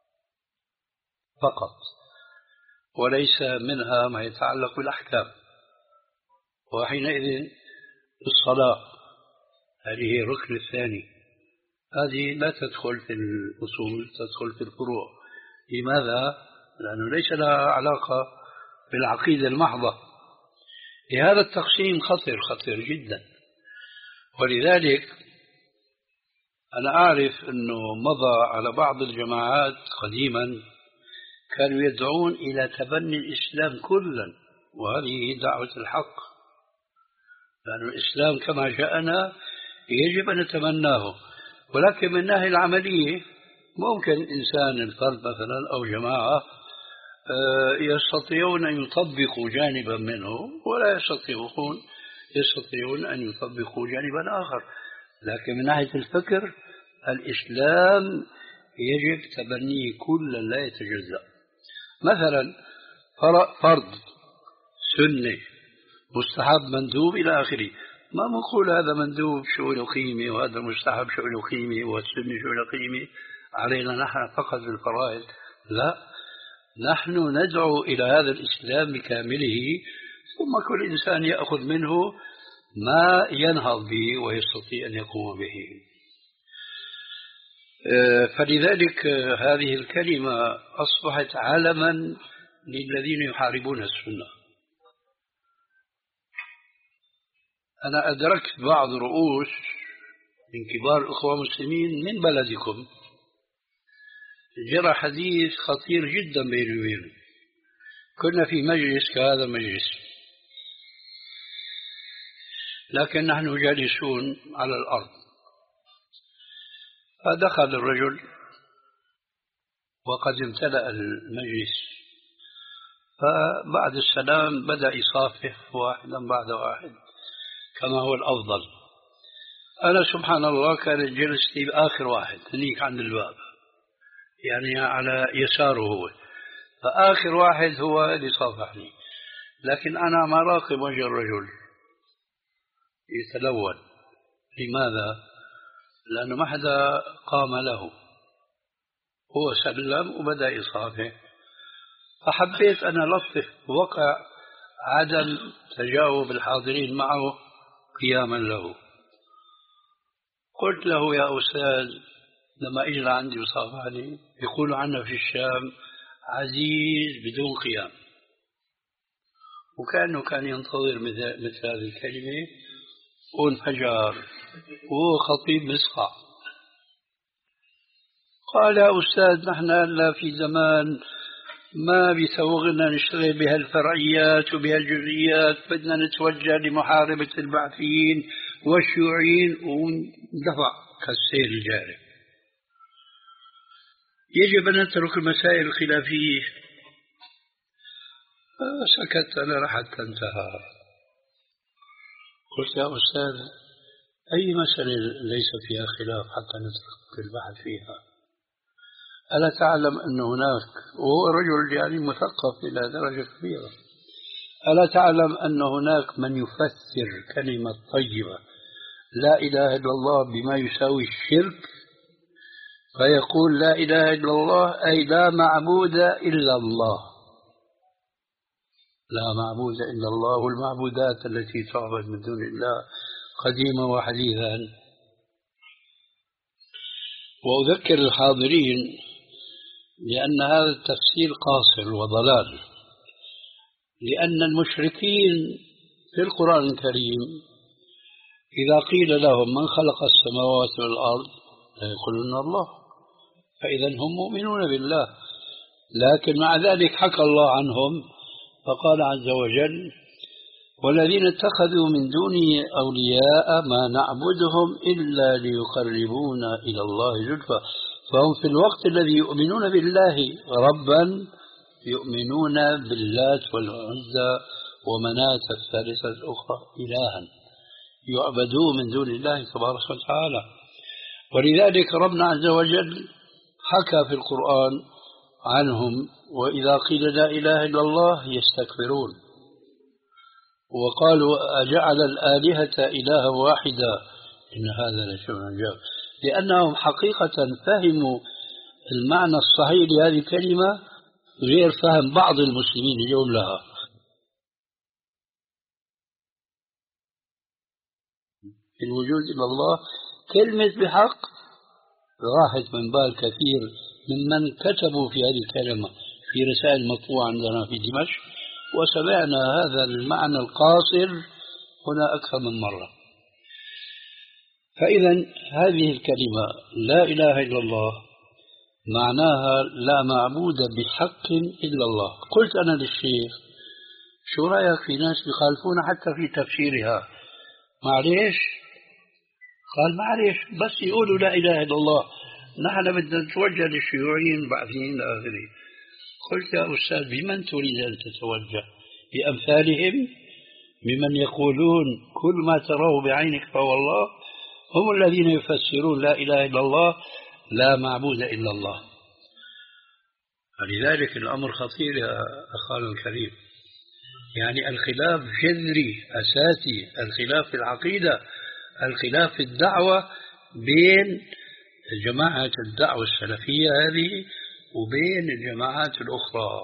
فقط، وليس منها ما يتعلق بالأحكام. وحينئذ الصلاة هذه هي الركن الثاني، هذه لا تدخل في الأصول، تدخل في الفروع. لماذا؟ لأنه ليس لها علاقة بالعقيدة المحضة. هذا التقسيم خطر خطير جدا. ولذلك أنا أعرف أنه مضى على بعض الجماعات قديما كانوا يدعون إلى تبني الإسلام كلا، وهذه دعوة الحق، لأن الإسلام كما جاءنا يجب أن نتمناه. ولكن من الناحية العملية ممكن إنسان الفرد مثلا أو جماعة يستطيعون أن يطبقوا جانبا منه، ولا يستطيعون يستطيعون أن يطبقوا جانبا آخر. لكن من ناحية الفكر الإسلام يجب تبنيه كلا لا يتجزأ. مثلا فرض سنة مستحب مندوب إلى آخره، ما نقول هذا مندوب شو له قيمة وهذا مستحب شو له قيمة والسنة شو له قيمة، علينا نحن فقط بالفرائض. لا، نحن ندعو إلى هذا الإسلام بكامله، ثم كل إنسان يأخذ منه ما ينهض به ويستطيع أن يقوم به. فلذلك هذه الكلمة أصبحت علما للذين يحاربون السنة. أنا أدركت بعض رؤوس من كبار الأخوة المسلمين من بلدكم جرى حديث خطير جدا بيني وبينه. كنا في مجلس كهذا المجلس، لكن نحن جالسون على الأرض، فدخل الرجل وقد امتلأ المجلس، فبعد السلام بدأ يصافح واحدا بعد واحد كما هو الأفضل. أنا سبحان الله كانت جلستي آخر واحد هنيك عند الباب، يعني على يساره هو، فآخر واحد هو اللي صافحني، لكن أنا ما راقب وجه الرجل يتلون. لماذا؟ لأنه ما حدا قام له، هو سلم وبدأ يصافح، فحبيت أن ألطف وقع عدم تجاوب الحاضرين معه قياما له. قلت له: يا أستاذ، لما إجى عندي وصافحني يقول عنا في الشام عزيز بدون قيام، وكأنه كان ينتظر مثل, مثل هذه الكلمة، وانفجر وهو خطيب مسقع. قال: يا أستاذ، نحن هلا في زمان ما بيسوغنا نشتغل بهالفرعيات وبهالجزئيات، بدنا نتوجه لمحاربة البعثيين والشيوعيين، وندفع كالسيل الجاري. يجب أن نترك المسائل الخلافية. سكت أنا حتى انتهى. قلت: يا أستاذ، أي مسألة ليس فيها خلاف حتى نترك البحث فيها؟ ألا تعلم أن هناك، وهو رجل يعني مثقف إلى درجة كبيرة، ألا تعلم أن هناك من يفسر كلمة طيبة لا إله إلا الله بما يساوي الشرك، فيقول لا إله إلا الله أي لا معبود إلا الله، لا معبود إلا الله، والمعبودات التي تعبد من دون الله قديما وحديثا. وأذكر الحاضرين لأن هذا التفسير قاصر وضلال، لأن المشركين في القرآن الكريم إذا قيل لهم من خلق السماوات والأرض يقولون الله، فإذا هم مؤمنون بالله، لكن مع ذلك حكى الله عنهم فقال عز وجل: والذين اتخذوا من دونه أولياء ما نعبدهم إلا ليقربونا إلى الله زلفى، فهم في الوقت الذي يؤمنون بالله ربا يؤمنون باللات والعزى ومناة الثالثة الأخرى إلها يعبدون من دون الله تبارك وتعالى. ولذلك ربنا عز وجل حكى في القرآن عنهم: وإذا قيل لا إله إلا الله يستكبرون، وقالوا أجعل الآلهة إلها واحدا إن هذا لشيء عجاب، لأنهم حقيقة فهموا المعنى الصحيح لهذه الكلمة غير فهم بعض المسلمين اليوم لها. الوجود إلى الله كلمة بحق راحت من بال كثير ممن كتبوا في هذه الكلمة في رسائل مطبوعة عندنا في دمشق، وسمعنا هذا المعنى القاصر هنا أكثر من مرة. فإذا هذه الكلمة لا إله إلا الله معناها لا معبود بحق إلا الله. قلت أنا للشيخ: شو رأيك في ناس بيخالفون حتى في تفسيرها؟ معليش؟ قال: معليش، بس يقولوا لا إله إلا الله، نحن بدنا نتوجه للشيوعيين البعثيين إلى آخره. قلت: يا أستاذ، بمن تريد أن تتوجه؟ بأمثالهم ممن يقولون كل ما تراه بعينك فهو الله؟ هم الذين يفسرون لا إله إلا الله لا معبود إلا الله. فلذلك الأمر خطير يا أخواني الكريم، يعني الخلاف جذري أساسي، الخلاف في العقيدة، الخلاف في الدعوة بين جماعة الدعوة السلفية هذه وبين الجماعات الأخرى.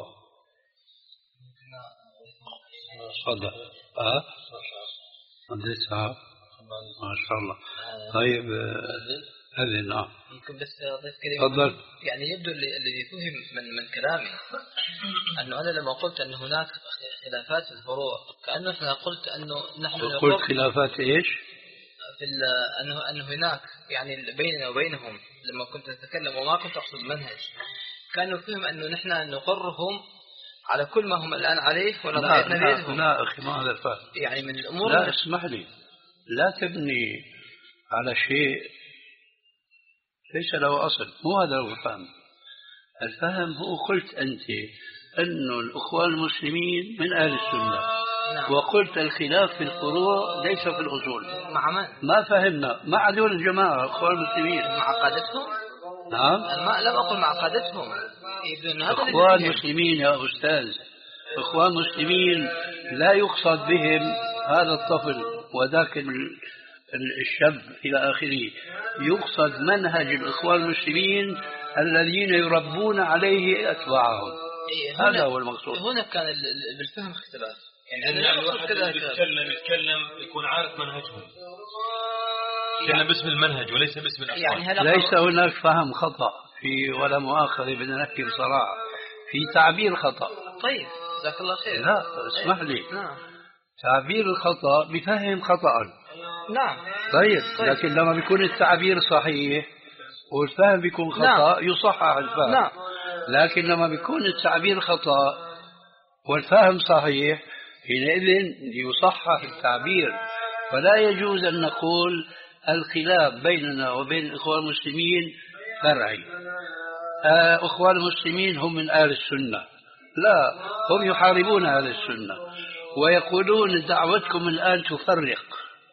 صدق أه؟ لسه ما شاء الله. طيب هذه نعم. ممكن بس أضيف كلمة؟ تفضل. يعني يبدو الذي فهم من من كلامي أنه أنا لما قلت أن هناك خلافات في الفروع كأنه إحنا قلت أنه نحن قلت خلافات إيش؟ في أنه أنه هناك يعني بيننا وبينهم، لما كنت أتكلم وما كنت أقصد منهج، كانوا فهم أنه نحن نقرهم على كل ما هم الآن عليه ونضعنا بيدهم. لا أخي، ما هذا الفهم. يعني من الأمور لا اسمح لي، لا تبني على شيء ليس له أصل، مو هذا هو الفهم. الفهم هو قلت أنت أن الأخوان المسلمين من أهل السنة، نعم. وقلت الخلاف في الفروع ليس في الأصول. مع من؟ ما فهمنا مع هذول الجماعة الأخوان المسلمين، مع قادتهم. نعم، ما لم أقل مع قادتهم. إخوان مسلمين يا أستاذ، إخوان مسلمين لا يقصد بهم هذا الطفل وذاك الشاب إلى آخره، يقصد منهج الإخوان المسلمين الذين يربون عليه أتباعهم. إيه، هذا هو المقصود. هنا كان بالفهم اختلاف، يعني أن الواحد اللي يتكلم يتكلم يكون عارف منهجهم، يتكلم باسم المنهج وليس باسم الأخوان. يعني ليس هناك فهم خطأ في، ولا مؤاخذة بدنا نحكي بصراحة، في تعبير خطأ. طيب جزاك الله خير. لا اسمح لي. نعم. تعبير الخطأ بفهم خطأ. نعم. طيب. طيب لكن لما بيكون التعبير صحيح والفهم بيكون خطأ، نعم. يصحح الفهم. نعم. لكن لما بيكون التعبير خطأ والفهم صحيح، حينئذ يصحح التعبير. فلا يجوز أن نقول الخلاف بيننا وبين الإخوان المسلمين فرعي. أخوان المسلمين هم من أهل السنة، لا، هم يحاربون أهل السنة ويقولون دعوتكم الآن تفرق.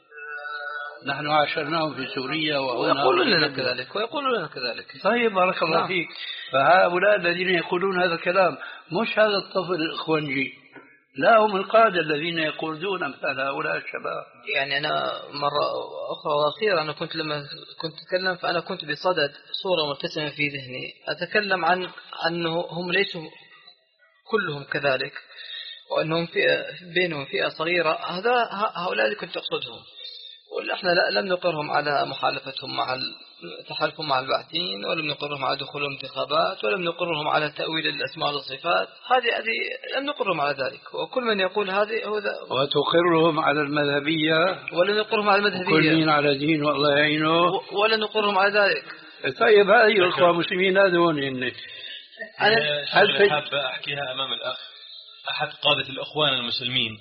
نحن عاشرناهم في سوريا ويقولون لنا كذلك ويقولون لنا كذلك. طيب بارك الله نعم. فيك. فهؤلاء الذين يقولون هذا الكلام مش هذا الطفل الإخوانجي، لا، هم القادة الذين يقودون أمثال هؤلاء الشباب. يعني أنا مرة أخرى وأخيرا أنا كنت لما كنت أتكلم فأنا كنت بصدد صورة مرتسمة في ذهني أتكلم عن أنه هم ليسوا كلهم كذلك، وأنهم فئة بينهم فئة صغيرة. هذا هؤلاء اللي كنت أقصدهم، ونحن لم نقرهم على مخالفتهم مع تحالفهم مع البعثين، ولم نقرهم على دخول الانتخابات، ولم نقرهم على تأويل الأسماء والصفات. هذه هذه لم نقرهم على ذلك، وكل من يقول هذه هو ذا. وتقرهم على المذهبية، ولا نقرهم على المذهبية، كل مين على دين والله يعينه، ولا نقرهم على ذلك. طيب هذه الأخوة المسلمين هذون إنك أنا هل حاب أحكيها أمام الأخ. أحد قادة الأخوان المسلمين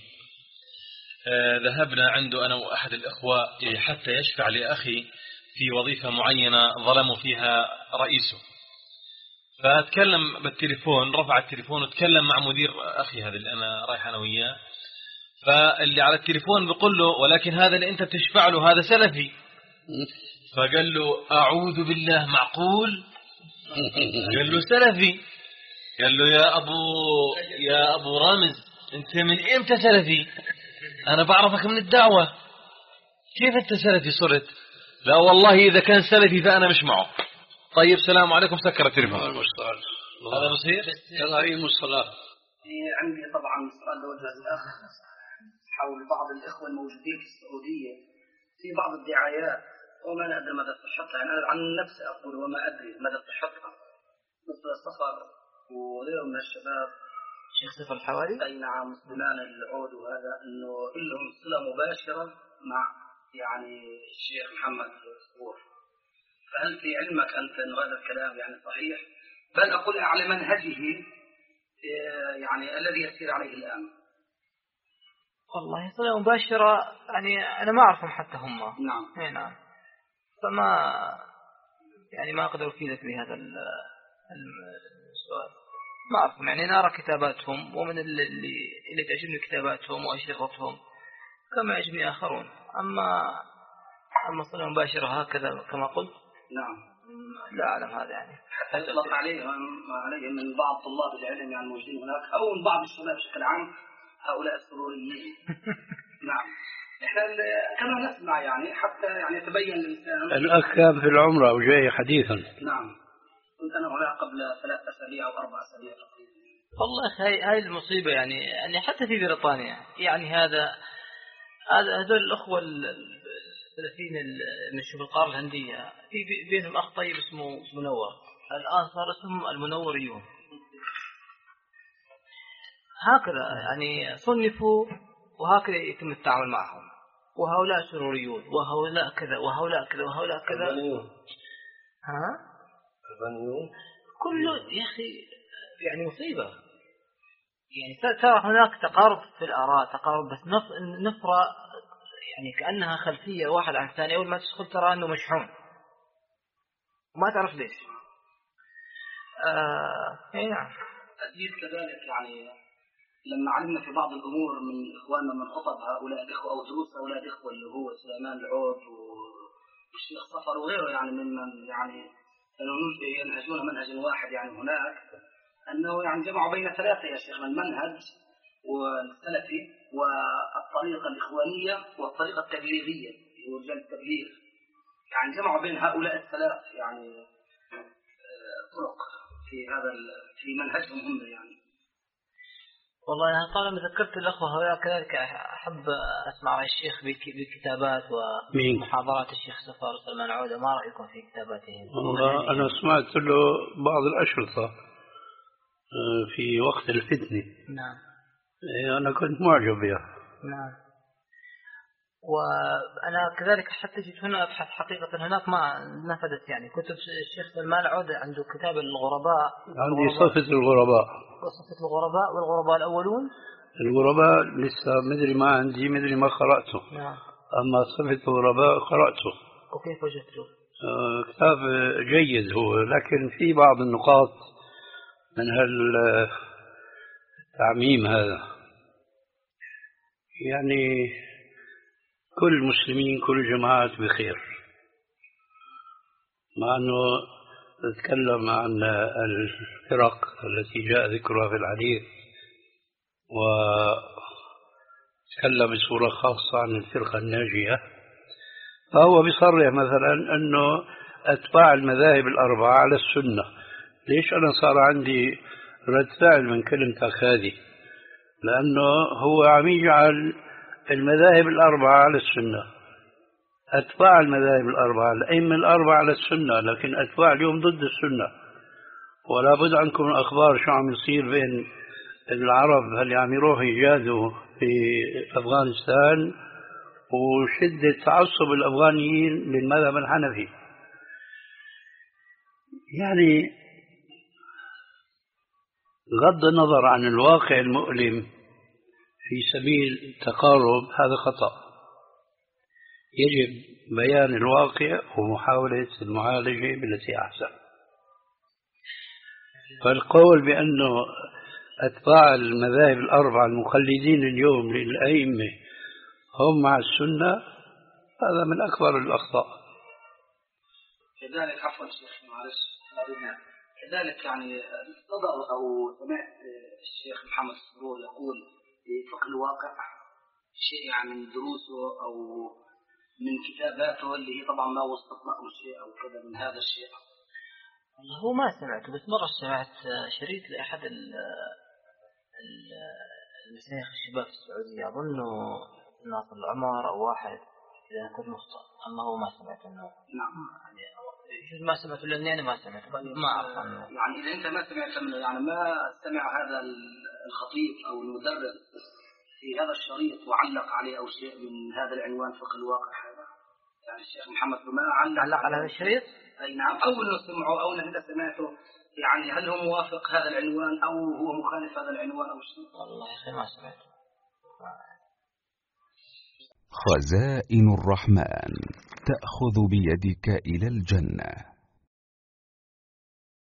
آه ذهبنا عنده أنا وأحد الأخوة حتى يشفع لأخي في وظيفة معينة ظلموا فيها رئيسه، فأتكلم بالتليفون، رفع التليفون وتكلم مع مدير أخي هذا اللي أنا رايح أنا وياه، فاللي على التليفون بيقول له ولكن هذا اللي أنت بتشفع له هذا سلفي. فقال له أعوذ بالله، معقول؟ قال له سلفي. قال له يا أبو يا أبو رامز أنت من إمتى سلفي؟ أنا بعرفك من الدعوة، كيف أنت سلفي صرت؟ لا والله إذا كان سلفي فأنا مش معه. طيب سلام عليكم، سكر التليفون. هذا بصير؟ يلا عيم الصلاة. عندي طبعا سؤال لوجه الأخ حول بعض الإخوة الموجودين في السعودية في بعض الدعايات وما أدري مدى صحتها. أنا عن نفسي أقول وما أدري مدى صحتها، مثل السفر وغيرهم من الشباب. شيخ سفر الحوالي؟ أي نعم، مسلمان العود، وهذا أنه لهم صلة مباشرة مع يعني الشيخ محمد صبور. فهل في علمك أنت أن هذا الكلام يعني صحيح؟ بل أقول على منهجه يعني الذي يسير عليه الآن. والله صلة مباشرة يعني أنا ما أعرفهم حتى هم. نعم. اي نعم. فما يعني ما أقدر أفيدك بهذا السؤال، ما أعرفهم. يعني نرى كتاباتهم، ومن اللي, اللي تعجبني كتاباتهم وأشرطتهم كما يعجبني آخرون. أما أما صلة مباشرة هكذا كما قلت نعم لا أعلم هذا. يعني حتى يطلق عليهم عليهم من بعض طلاب العلم يعني الموجودين هناك أو من بعض الشباب بشكل عام هؤلاء السروريين. نعم. إحنا كما نسمع يعني حتى يعني يتبين للإنسان. الأخ كان في العمرة وجاي حديثا. نعم. كنت أنا هناك قبل ثلاث أسابيع أو أربع أسابيع تقريبا. والله هاي هاي المصيبة يعني يعني حتى في بريطانيا يعني هذا هذا هذول الأخوة الثلاثين من شبه القارة الهندية في بينهم أخ طيب اسمه منور، الآن صار اسمهم المنوريون. هكذا يعني صنفوا وهكذا يتم التعامل معهم، وهؤلاء سروريون وهؤلاء كذا وهؤلاء كذا وهؤلاء كذا. ها؟ البنيون كله يا أخي يعني مصيبة. يعني ترى هناك تقارب في الآراء، تقارب بس نفرة يعني كأنها خلفية واحد عن الثاني. أول ما تدخل ترى أنه مشحون وما تعرف ليش. آه نعم. أزيد كذلك يعني لما علمنا في بعض الأمور من إخواننا من خطب هؤلاء الإخوة أو دروس هؤلاء الإخوة اللي هو سليمان العود والشيخ صفر وغيره يعني ممن يعني كانوا ينهجون منهج واحد يعني هناك، أنه يعني جمعوا بين ثلاثة يا شيخ، المنهج والسلفي والطريقة الإخوانية والطريقة التبليغية ورجال التبليغ، يعني جمعوا بين هؤلاء الثلاث يعني طرق في هذا في منهجهم هم يعني. والله أنا طالما ذكرت الأخوة هؤلاء كذلك أحب أسمع الشيخ بالكتابات ومحاضرات الشيخ صفر سلمان عودة، ما رأيكم في كتاباتهم؟ والله أنا سمعت له بعض الأشرطة في وقت الفتنة. نعم. أنا كنت معجب بها. نعم. وأنا كذلك حتى جيت هنا أبحث حقيقة هناك ما نفذت يعني كتب الشيخ سلمان عودة، عنده كتاب الغرباء. عندي صفة الغرباء. صفة الغرباء والغرباء الأولون. الغرباء لسه مدري ما عندي مدري ما قرأته. نعم. أما صفة الغرباء قرأته. وكيف وجدته؟ آه كتاب جيد هو، لكن في بعض النقاط من هالتعميم هذا، يعني كل المسلمين كل الجماعات بخير، مع أنه نتكلم عن الفرق التي جاء ذكرها في الحديث، وتكلم بصورة خاصة عن الفرقة الناجية، فهو بيصرح مثلا أنه أتباع المذاهب الأربعة على السنة. ليش أنا صار عندي رد فعل من كلمتك هذه؟ لأنه هو عم يجعل المذاهب الأربعة على السنة، أتباع المذاهب الأربعة الأئمة الأربعة على السنة، لكن أتباع اليوم ضد السنة. ولا بد عنكم الأخبار شو عم يصير بين العرب اللي عم يروحوا يجازوا في أفغانستان وشدة تعصب الأفغانيين للمذهب الحنفي. يعني غض النظر عن الواقع المؤلم في سبيل التقارب هذا خطأ، يجب بيان الواقع ومحاولة المعالجة بالتي أحسن. فالقول بأنه أتباع المذاهب الأربعة المقلدين اليوم للأئمة هم مع السنة هذا من أكبر الأخطاء. كذلك عفوا شيخ معلش كذلك يعني صدر أو سمعت الشيخ محمد سرور يقول في فقه الواقع شيء يعني من دروسه أو من كتاباته اللي هي طبعا ما وصلت لكم شيء أو كذا من هذا الشيء. هو ما سمعته، بس مرة سمعت شريط لأحد المشايخ الشباب في السعودية، أظنه ناصر العمر أو واحد إذا كنت مخطئ، أما هو ما سمعت أنه. نعم. يعني ما سمعت لأني أنا ما سمعت ما أعرف عنه. يعني إذا أنت ما سمعت منه يعني ما سمع هذا الخطيب أو المدرس في هذا الشريط وعلق عليه أو شيء من هذا العنوان فقه الواقع هذا، يعني الشيخ محمد ما علق, علق على هذا الشريط؟ أي نعم. أو إنه سمعه أو إنه أنت سمعته، يعني هل هو موافق هذا العنوان أو هو مخالف هذا العنوان أو شيء؟ والله يا أخي ما سمعت. خزائن الرحمن تأخذ بيدك إلى الجنة.